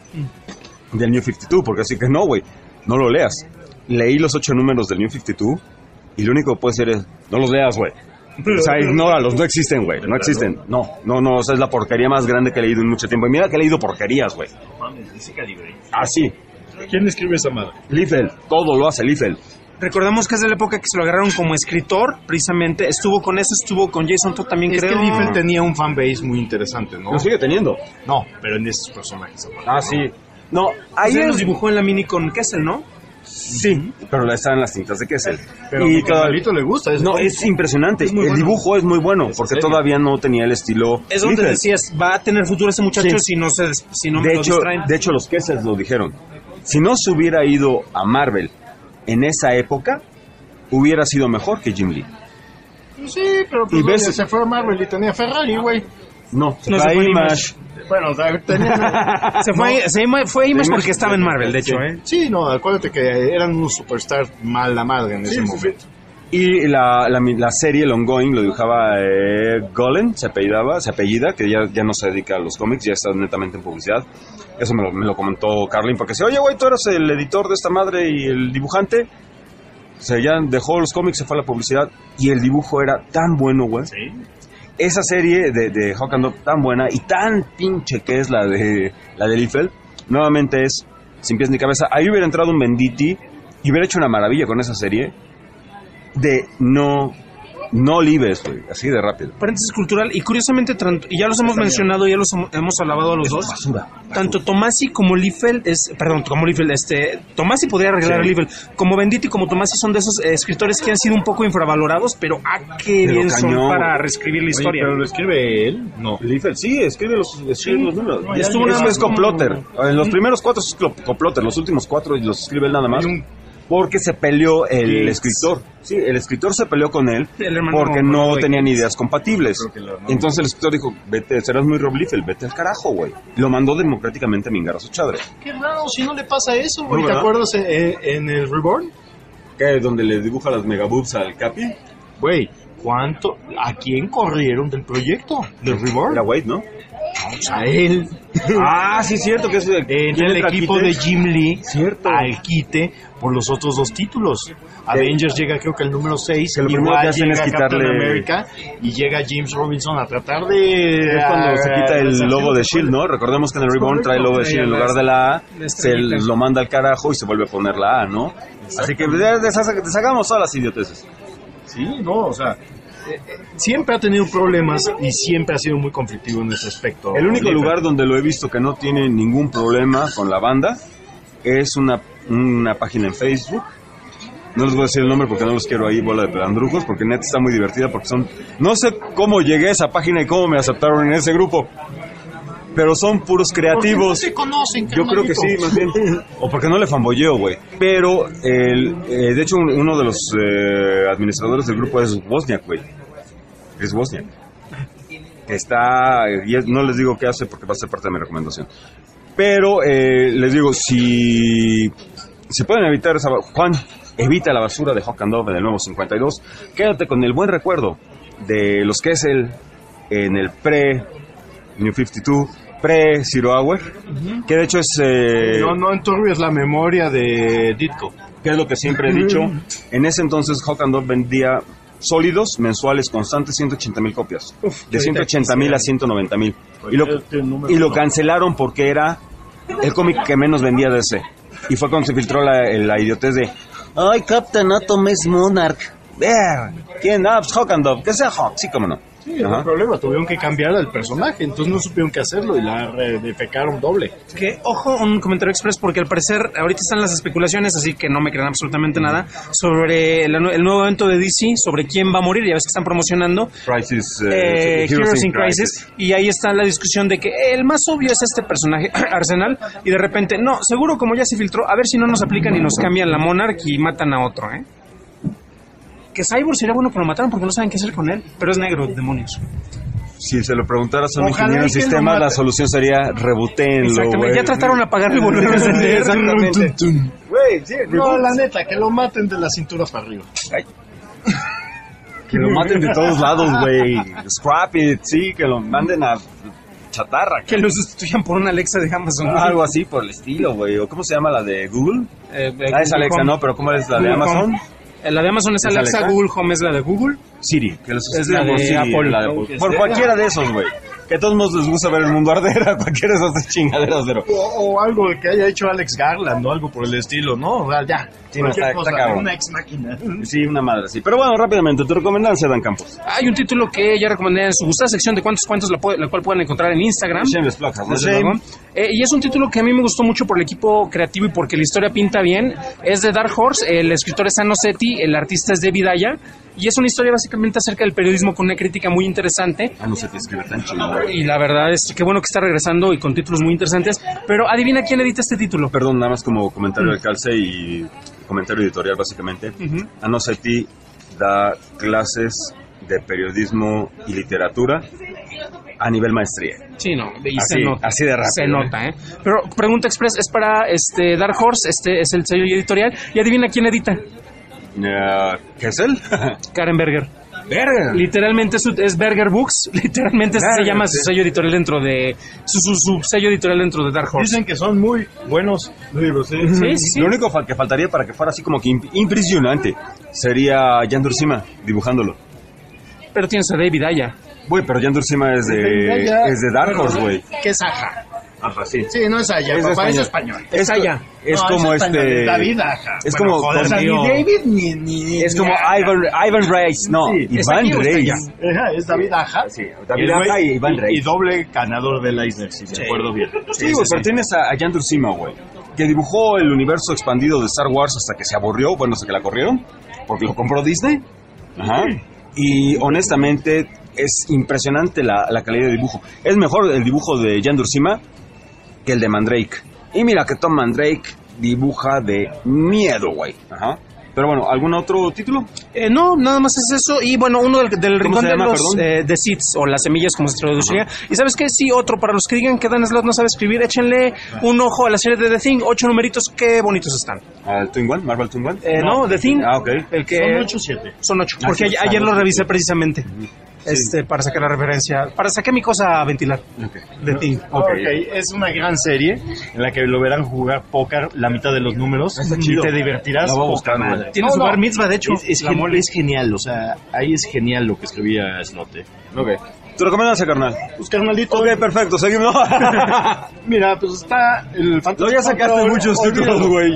Mm. Del New cincuenta y dos, porque así que no, güey, no lo leas. Leí los ocho números del New cincuenta y dos y lo único que puede ser es... No los leas, güey. O sea, ignóralos, no existen, güey, no existen. No, no, no, o sea, es la porquería más grande que he leído en mucho tiempo. Y mira que he leído porquerías, güey. Dice calibre. Ah, sí. ¿Quién escribe esa madre? Liefeld, todo lo hace Liefeld. Recordamos que es de la época que se lo agarraron como escritor, precisamente. Estuvo con eso, estuvo con Jason Todd también, es creo. Es que Liefeld tenía un fanbase muy interesante, ¿no? Lo sigue teniendo. No, pero en esos personajes. Aparte, ah, ¿no? sí. No, ahí él los dibujó en la mini con Kessel, ¿no? Sí, pero está en las tintas de Kessel. Pero y cada Lito le gusta. Es no, es impresionante. Es el bueno. dibujo es muy bueno, porque todavía no tenía el estilo. Es donde Liefeld. Decías, va a tener futuro ese muchacho sí. si no se si no de me hecho, lo distraen. De hecho, los Kessels lo dijeron. Si no se hubiera ido a Marvel en esa época, hubiera sido mejor que Jim Lee. Sí, pero pues, y ves, se fue a Marvel y tenía Ferrari, güey. No, se no fue se fue Image. Bueno, o sea, tenía... se fue, no. se fue Image porque estaba en Marvel, de hecho, sí. ¿eh? Sí, no, acuérdate que eran unos superstars mal la madre en sí, ese sí, momento. Sí. Y la, la, la serie, el ongoing, lo dibujaba eh, Golan, se apellidaba, se apellida, que ya, ya no se dedica a los cómics, ya está netamente en publicidad. Eso me lo, me lo comentó Carlin, porque decía, oye, güey, tú eres el editor de esta madre y el dibujante. O sea, ya dejó los cómics, se fue a la publicidad, y el dibujo era tan bueno, güey. Sí. Esa serie de, de Hawk and Dove tan buena y tan pinche que es la de la de Liefeld, nuevamente es sin pies ni cabeza. Ahí hubiera entrado un Venditti y hubiera hecho una maravilla con esa serie de no no libres, güey, así de rápido. Paréntesis cultural, y curiosamente, y ya los hemos mencionado, ya los hemos alabado a los dos. Basura, basura. Tanto Tomasi como Liefeld, es, perdón, como Liefeld, este, Tomasi podría arreglar Sí. a Liefeld. Como Venditti, como Tomasi son de esos eh, escritores que han sido un poco infravalorados, pero ah, qué Pero bien son cañón. para reescribir la historia. Oye, pero lo escribe él. No, Liefeld sí, escribe los, escribe Sí. los números. No, Y ya estuvo ya nada es más como- coplotter. En los primeros cuatro es clo- coplotter, los últimos cuatro los escribe él nada más. Hay un- Porque se peleó el Gates. escritor. Sí, el escritor se peleó con él El hermano porque Rob no Gates. tenían ideas compatibles. Creo que el hermano- Entonces el escritor dijo, vete, serás muy Rob Liefeld, vete al carajo, güey. Lo mandó democráticamente a mingar a su chadre. Qué raro, si no le pasa eso, güey. No, ¿Te ¿verdad? acuerdas en, en- en el Reborn? ¿Qué? ¿Donde le dibuja las megaboobs al Capi? Güey, ¿cuánto? ¿A quién corrieron del proyecto? ¿Del Reborn? Era Wade, ¿no? Vamos a él. Ah, sí, cierto que es el, En ¿quién el entra equipo quite? de Jim Lee Cierto. al quite por los otros dos títulos. Avengers llega creo que el número seis, Que lo primero igual que hacen llega es Captain quitarle- America y llega James Robinson a tratar de... Es cuando se quita el logo de S H I E L D, ¿no? Recordemos que en el Reborn trae el logo de S H I E L D en lugar de la A, La se estrellita. lo manda al carajo y se vuelve a poner la A, ¿no? Así que des- deshaga- deshagamos todas las idioteces. Sí, no, o sea, eh, eh, siempre ha tenido problemas y siempre ha sido muy conflictivo en ese aspecto. El único Liefeld. lugar donde lo he visto que no tiene ningún problema con la banda es una, una página en Facebook. No les voy a decir el nombre porque no los quiero ahí, bola de pelandrujos, porque neta está muy divertida, porque son... No sé cómo llegué a esa página y cómo me aceptaron en ese grupo, pero son puros creativos. ¿Por qué no se conocen, Yo creo que sí, carnalito? más bien. O porque no le fanboyeo, güey. Pero, el, eh, de hecho, un- uno de los eh, administradores del grupo es Wozniak, güey. Es Wozniak. Que está... Y es- no les digo qué hace porque va a ser parte de mi recomendación. Pero, eh, les digo, si... Si pueden evitar esa... Juan, evita la basura de Hawk and Dove en el nuevo cincuenta y dos. Quédate con el buen recuerdo de los que es el... En el pre-New cincuenta y dos, pre-Zero Hour. Que de hecho es... eh, No, no enturbies la memoria de Ditko. que es lo que siempre he dicho. En ese entonces Hawk and Dove vendía sólidos, mensuales, constantes, ciento ochenta mil copias. De ciento ochenta mil a ciento noventa mil. Y lo, y lo cancelaron porque era el cómic que menos vendía de ese. Y fue cuando se filtró la, la idiotez de ay, Captain Atom es Monarch. Ver, ¿quién? Ah, pues Hawk and Dove. Que sea Hawk, sí, cómo no. Sí, no hay problema, tuvieron que cambiar al personaje, entonces no supieron qué hacerlo y la defecaron doble. Que, ojo, un comentario express, porque al parecer ahorita están las especulaciones, así que no me crean absolutamente nada, sobre el, el nuevo evento de D C, sobre quién va a morir. Ya ves que están promocionando Crisis, eh, eh, Heroes in Crisis, y ahí está la discusión de que el más obvio es este personaje, Arsenal, y de repente, no, seguro como ya se filtró, a ver si no nos aplican y nos cambian la Monarch y matan a otro, ¿eh? Que Cyborg sería bueno que lo mataran porque no saben qué hacer con él, pero es negro, demonios. Si se lo preguntaras a un Ojalá ingeniero en y que lo sistemas, la mate. solución sería rebootenlo. Exactamente, güey. ya trataron de apagarlo y volver a encender. Exactamente. Güey, sí, No, reboot. la neta, que lo maten de la cintura para arriba. Ay. Que lo maten de todos lados, güey. Scrap it, sí, que lo manden a chatarra. Que lo sustituyan por una Alexa de Amazon. Algo así por el estilo, güey. ¿O cómo se llama la de Google? Eh, eh, Ah, es Google Alexa, Home. no, pero ¿cómo es la de Google Amazon? Home. Eh, La de Amazon es, ¿Es Alexa, Alexa? Google Home es la de Google. Siri, que lo Es sustituyan la por de Siri, Apple. la de Apple. Por cualquiera de esos, güey. Que a todos nos les gusta ver el mundo arder a cualquiera de esas tres chingaderas, pero... O, o algo que haya hecho Alex Garland o algo por el estilo, ¿no? O sea, ya. Sí, no, cualquier está- cosa, está cabrón. una ex máquina. Sí, una madre, sí. Pero bueno, rápidamente, tu recomendancia, Dan Campos. Hay un título que ya recomendé en su gustada sección de cuántos cuentos, la, puede- la cual pueden encontrar en Instagram. Shameless Plug, ¿no? Desde luego. Eh, y es un título que a mí me gustó mucho por el equipo creativo y porque la historia pinta bien. Es de Dark Horse, el escritor es Anno Setti, el artista es David Aya. Y es una historia básicamente acerca del periodismo con una crítica muy interesante. Ah, no sé, te escribe tan chingón. Y la verdad es que bueno que está regresando y con títulos muy interesantes. Pero adivina quién edita este título. Perdón, nada más como comentario de calce y comentario editorial, básicamente. Ujú. Anno Setti da clases de periodismo y literatura a nivel maestría. Sí, no, y Así, se nota. así de rápido, Se nota, ¿eh? Pero Pregunta Express es para este Dark Horse, este es el sello editorial. Y adivina quién edita. Uh, ¿Qué es él? Karen Berger. Berger. Literalmente es, es Berger Books. Literalmente Berger, se llama sí. su sello editorial dentro de. Su, su, su sello editorial dentro de Dark Horse. Dicen que son muy buenos libros. ¿eh? Sí, sí. Lo único que faltaría para que fuera así como que imp- impresionante sería Jan Duursema dibujándolo. Pero tienes a David Aya. Güey, pero Jan Duursema es de, es de Dark Horse, güey. ¿Qué es Aja? Ajá, sí. Sí, no es Aya, es papá, español. es español. Es Aya. Es no, como es este... Es David Aja. Es bueno, como... joder, o sea, ni David ni... ni es ni como Aja. Ivan, Ivan Reis. No, sí, Iván Reis. Ajá, es David Aja. Sí, David Aja y Iván Reis. Y doble ganador del Eisner, si me acuerdo bien. Sí, güey, pero tienes a, a Jan Duursema, güey, que dibujó el universo expandido de Star Wars hasta que se aburrió, bueno, hasta que la corrieron, porque lo compró Disney. Ajá. Y honestamente es impresionante la, la calidad de dibujo. Es mejor el dibujo de Jan Duursema que el de Mandrake. Y mira que Tom Mandrake dibuja de miedo, güey. Ajá. Pero bueno, ¿algún otro título? Eh, no, nada más es eso. Y bueno, uno del, del rincón de llama, los eh, The Seeds, o las semillas, como se traduciría. Ajá. Y ¿sabes qué? Sí, otro, para los que digan que Dan Slott no sabe escribir, échenle un ojo a la serie de The Thing. Ocho numeritos, qué bonitos están. ¿Al Twin One? ¿Marvel Twin One? Eh, no, no, The Thing. Ah, ok. El que... Son ocho o siete. Son ocho, porque ah, sí, ayer, ayer lo revisé precisamente. Uh-huh. Este, sí. Para sacar la referencia, para sacar mi cosa a ventilar. Okay. The Thing. Okay. ok, es una gran serie en la que lo verán jugar póker la mitad de los números y te divertirás. La voy a buscar, madre. Tiene no, su no. bar mitzvah, de hecho. Es, es, gen- es genial, o sea, ahí es genial lo que escribía Slott. Ok. ¿Te recomiendas a carnal? Pues carnalito. Ok, perfecto, seguimos. Mira, pues está el Fantastic No, ya sacaste Four, muchos títulos, güey.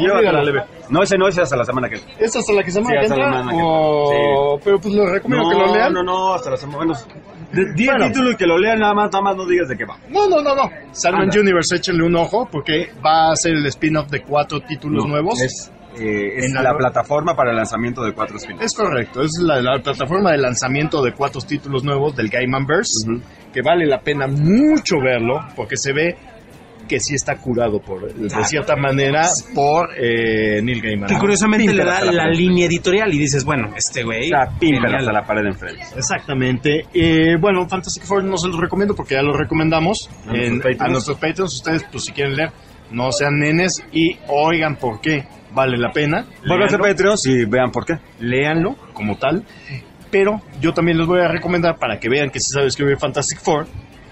No, ese no, ese hasta la semana que entra. ¿Es hasta la que semana sí, que entra? La o... sí. Pero pues les recomiendo no, que lo lean. No, no, no, hasta la semana. Bueno, di bueno. el título y que lo lean nada más, nada más no digas de qué va. No, no, no, no. Sandman Universe, échenle un ojo porque va a ser el spin-off de cuatro títulos no, nuevos. Es... Eh, es en la, la plataforma para el lanzamiento de cuatro spin-offs. Es correcto, es la, la plataforma de lanzamiento de cuatro títulos nuevos del Gaimanverse, uh-huh. que vale la pena mucho verlo, porque se ve que sí está curado por, de cierta manera por eh, Neil Gaiman. Que curiosamente Pímpela le da la, la línea editorial y dices, bueno, este güey... La pímpela hasta la pared de enfrente. Exactamente. Eh, bueno, Fantastic Four no se los recomiendo porque ya lo recomendamos a, en, nuestros, a nuestros Patreons. Ustedes, pues si quieren leer, no sean nenes y oigan por qué vale la pena. Vuelvan a Patreons y vean por qué. Léanlo como tal. Pero yo también les voy a recomendar para que vean que se sabe escribir Fantastic Four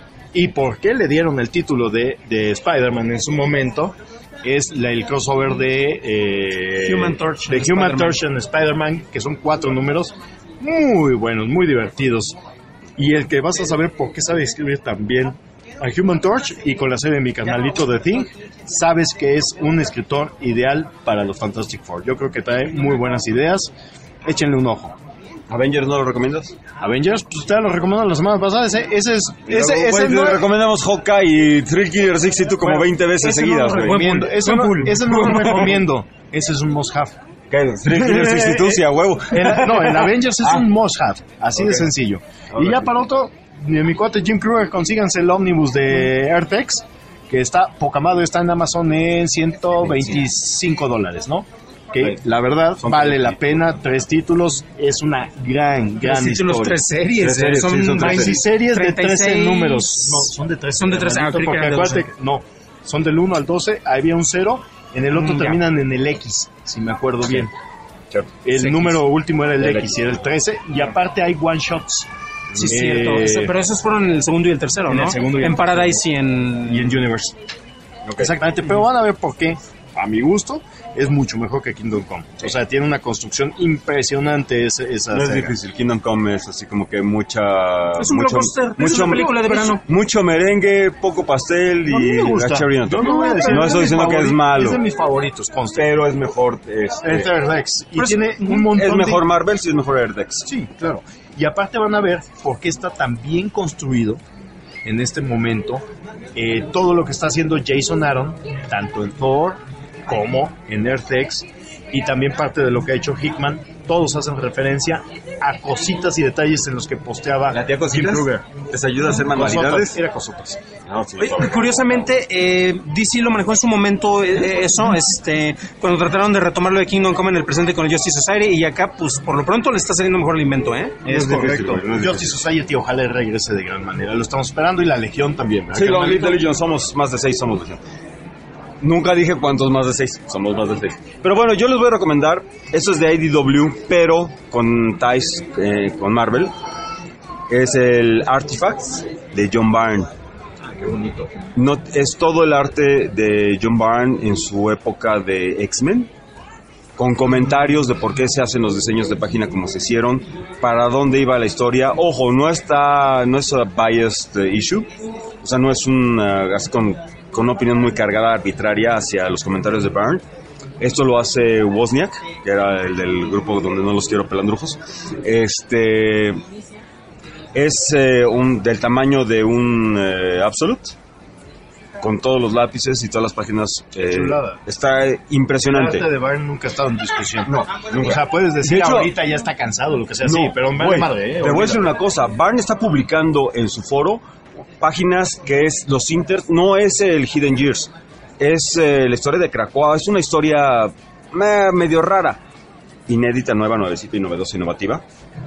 y por qué le dieron el título de, de Spider-Man en su momento. Es la, el crossover de eh, Human Torch, de Human Torch en Spider-Man, que son cuatro números muy buenos, muy divertidos. Y el que vas a saber por qué sabe escribir también a Human Torch y con la serie de mi canalito The Thing, sabes que es un escritor ideal para los Fantastic Four. Yo creo que trae muy buenas ideas. Échenle un ojo. ¿Avengers no lo recomiendas? Avengers, pues ustedes lo recomendaron la semana pasada. Ese, ese es. Ese, Luego, ese pues, no, recomendamos Hawkeye y Thrill Killer sesenta y dos como bueno, veinte veces seguidas, güey. No ese no, ese no lo recomiendo. Ese es un must-have. ¿Qué? Thrill Killer sesenta y dos, sí, a huevo. El, no, en Avengers es ah. un must-have. Así okay. de sencillo. Okay. Y ya para otro, mi cuate Jim Kruger, consíganse el ómnibus de Airtex, que está poca madre, está en Amazon en ciento veinticinco dólares, ¿no? Que la verdad son vale la pena, tres títulos, es una gran, gran tres títulos, historia. Tres series, tres series, son, sí, son tres series, series de trece números. No, son de trece. Son de trece, ah, porque acuérdate, no, son del uno al doce, había un cero, en el otro mm, terminan ya. en el X, si me acuerdo sí. bien. Sure. El sí, número X. último era el, el X, X y era el trece, y aparte hay one shots. Sí, eh, cierto, Eso, pero esos fueron en el segundo y el tercero, en ¿no? El segundo y en el Paradise y en... y en Universe. Okay. Exactamente, pero van a ver por qué. A mi gusto, es mucho mejor que Kingdom Come. Sí. O sea, tiene una construcción impresionante esa, esa No es saga. difícil, Kingdom Come es así como que mucha... Es un mucho, blockbuster, mucho, es una película de verano. Mucho merengue, poco pastel y... No, me gusta. La cherry on top. No, no, decir, no estoy diciendo que es malo. Es de mis favoritos, conste. Pero es mejor... Este, es Airdex. Y pues, tiene un montón Es mejor de... Marvel, sí es mejor Airdex. Sí, claro. Y aparte van a ver por qué está tan bien construido en este momento eh, todo lo que está haciendo Jason Aaron, tanto en Thor como en Earth-X, y también parte de lo que ha hecho Hickman. Todos hacen referencia a cositas y detalles en los que posteaba la tía Cositas. Jim Kruger. ¿Les ayuda a hacer manualidades? Era Cosotas. No, sí, Oye, curiosamente, eh, D C lo manejó en su momento eh, eso, este, cuando trataron de retomar lo de Kingdom Come en el presente con el Justice Society, y acá, pues, por lo pronto le está saliendo mejor el invento, ¿eh? Es, es correcto. Difícil, no es Justice Society ojalá regrese de gran manera. Lo estamos esperando, y la Legión también. Sí, los Little Legion somos más de seis, somos Legión. Nunca dije cuántos más de seis, somos más de seis. Pero bueno, yo les voy a recomendar, eso es de I D W, pero con ties eh, con Marvel. Es el Artifacts de John Byrne. Qué bonito. No, es todo el arte de John Byrne en su época de X-Men, con comentarios de por qué se hacen los diseños de página como se hicieron, para dónde iba la historia. Ojo, no está, no es a biased issue, o sea, no es un uh, así con, con una opinión muy cargada, arbitraria hacia los comentarios de Byrne. Esto lo hace Wozniak, que era el del grupo donde no los quiero pelandrujos. Este es eh, un del tamaño de un eh, Absolute, con todos los lápices y todas las páginas. Eh, está impresionante. El arte de Byrne nunca ha estado en discusión. No, nunca. O sea, puedes decir De hecho, ahorita ya está cansado, lo que sea, no, sí, pero me güey, madre, eh, te voy a decir una cosa. Byrne está publicando en su foro páginas que es los Inter, no es el Hidden Years, es eh, la historia de Krakoa. Es una historia eh, medio rara, inédita, nueva, nuevecita y novedosa, innovativa.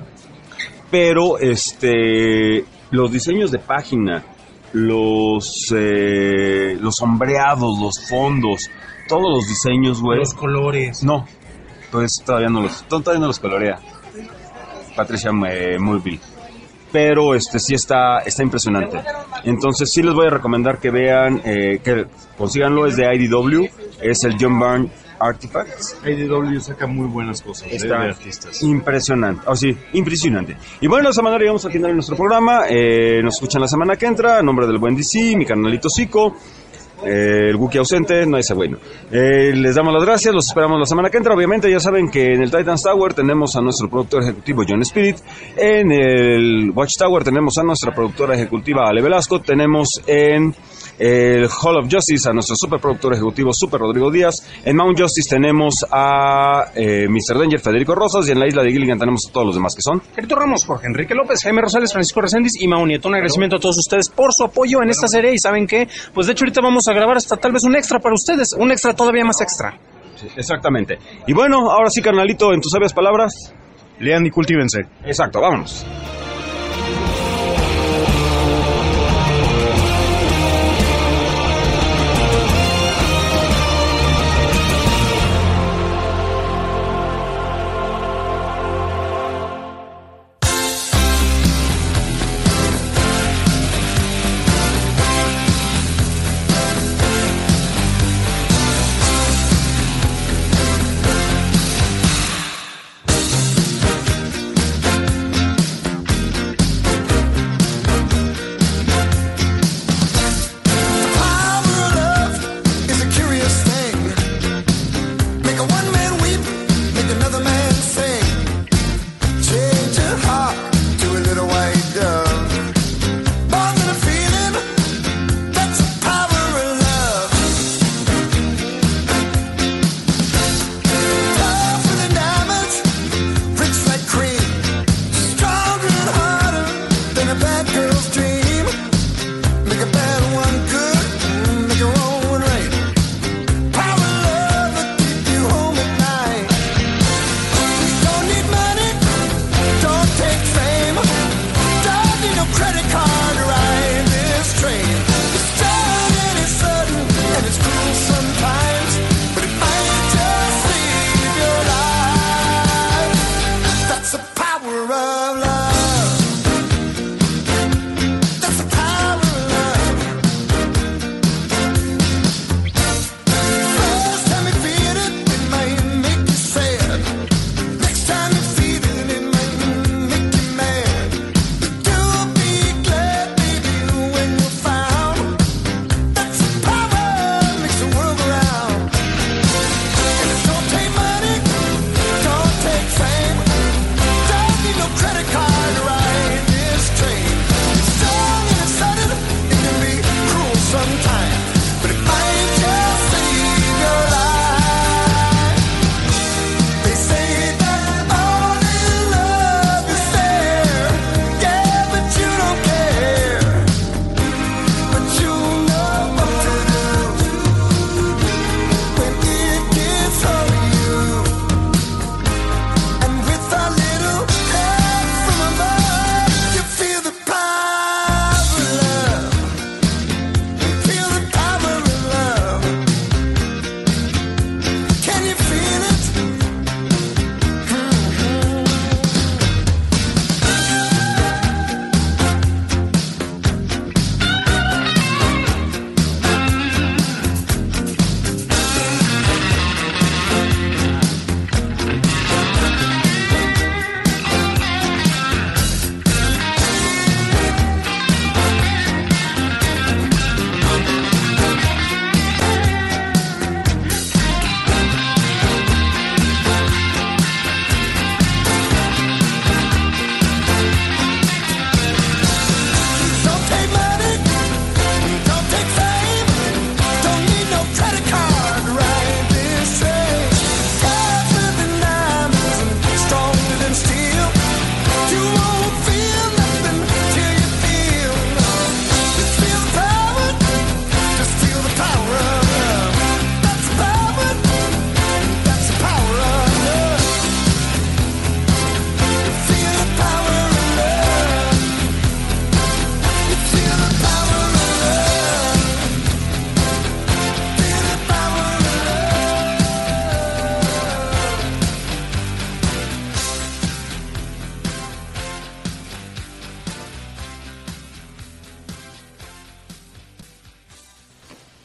Pero este, los diseños de página, los eh, los sombreados, los fondos, todos los diseños, güey. Los colores. No, pues todavía no los, todavía no los colorea Patricia eh, Mulville. Pero este sí está está impresionante. Entonces sí les voy a recomendar que vean, eh, que consíganlo. Es de I D W, es el John Byrne Artifacts. I D W saca muy buenas cosas, eh, Está de artistas. impresionante, oh, sí, impresionante. Y bueno, esta semana llegamos al final de nuestro programa. Eh, nos escuchan la semana que entra. A nombre del buen D C, mi carnalito Zico, eh, el Wookiee ausente, no ese bueno. Eh, les damos las gracias, los esperamos la semana que entra. Obviamente ya saben que en el Titans Tower tenemos a nuestro productor ejecutivo John Spirit. En el Watchtower tenemos a nuestra productora ejecutiva Ale Velasco. Tenemos en el Hall of Justice a nuestro superproductor ejecutivo Super Rodrigo Díaz. En Mount Justice tenemos a eh, mister Danger Federico Rosas, y en la isla de Gilligan tenemos a todos los demás que son Gerito Ramos, Jorge Enrique López, Jaime Rosales, Francisco Reséndiz y Mau Nieto. Un agradecimiento a todos ustedes por su apoyo en esta serie. Y saben que, pues de hecho ahorita vamos a grabar hasta tal vez un extra para ustedes, un extra todavía más extra. Sí, exactamente. Y bueno, ahora sí, carnalito, en tus sabias palabras, lean y cultívense. Exacto, vámonos.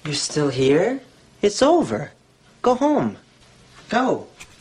You're still here? It's over. Go home. Go.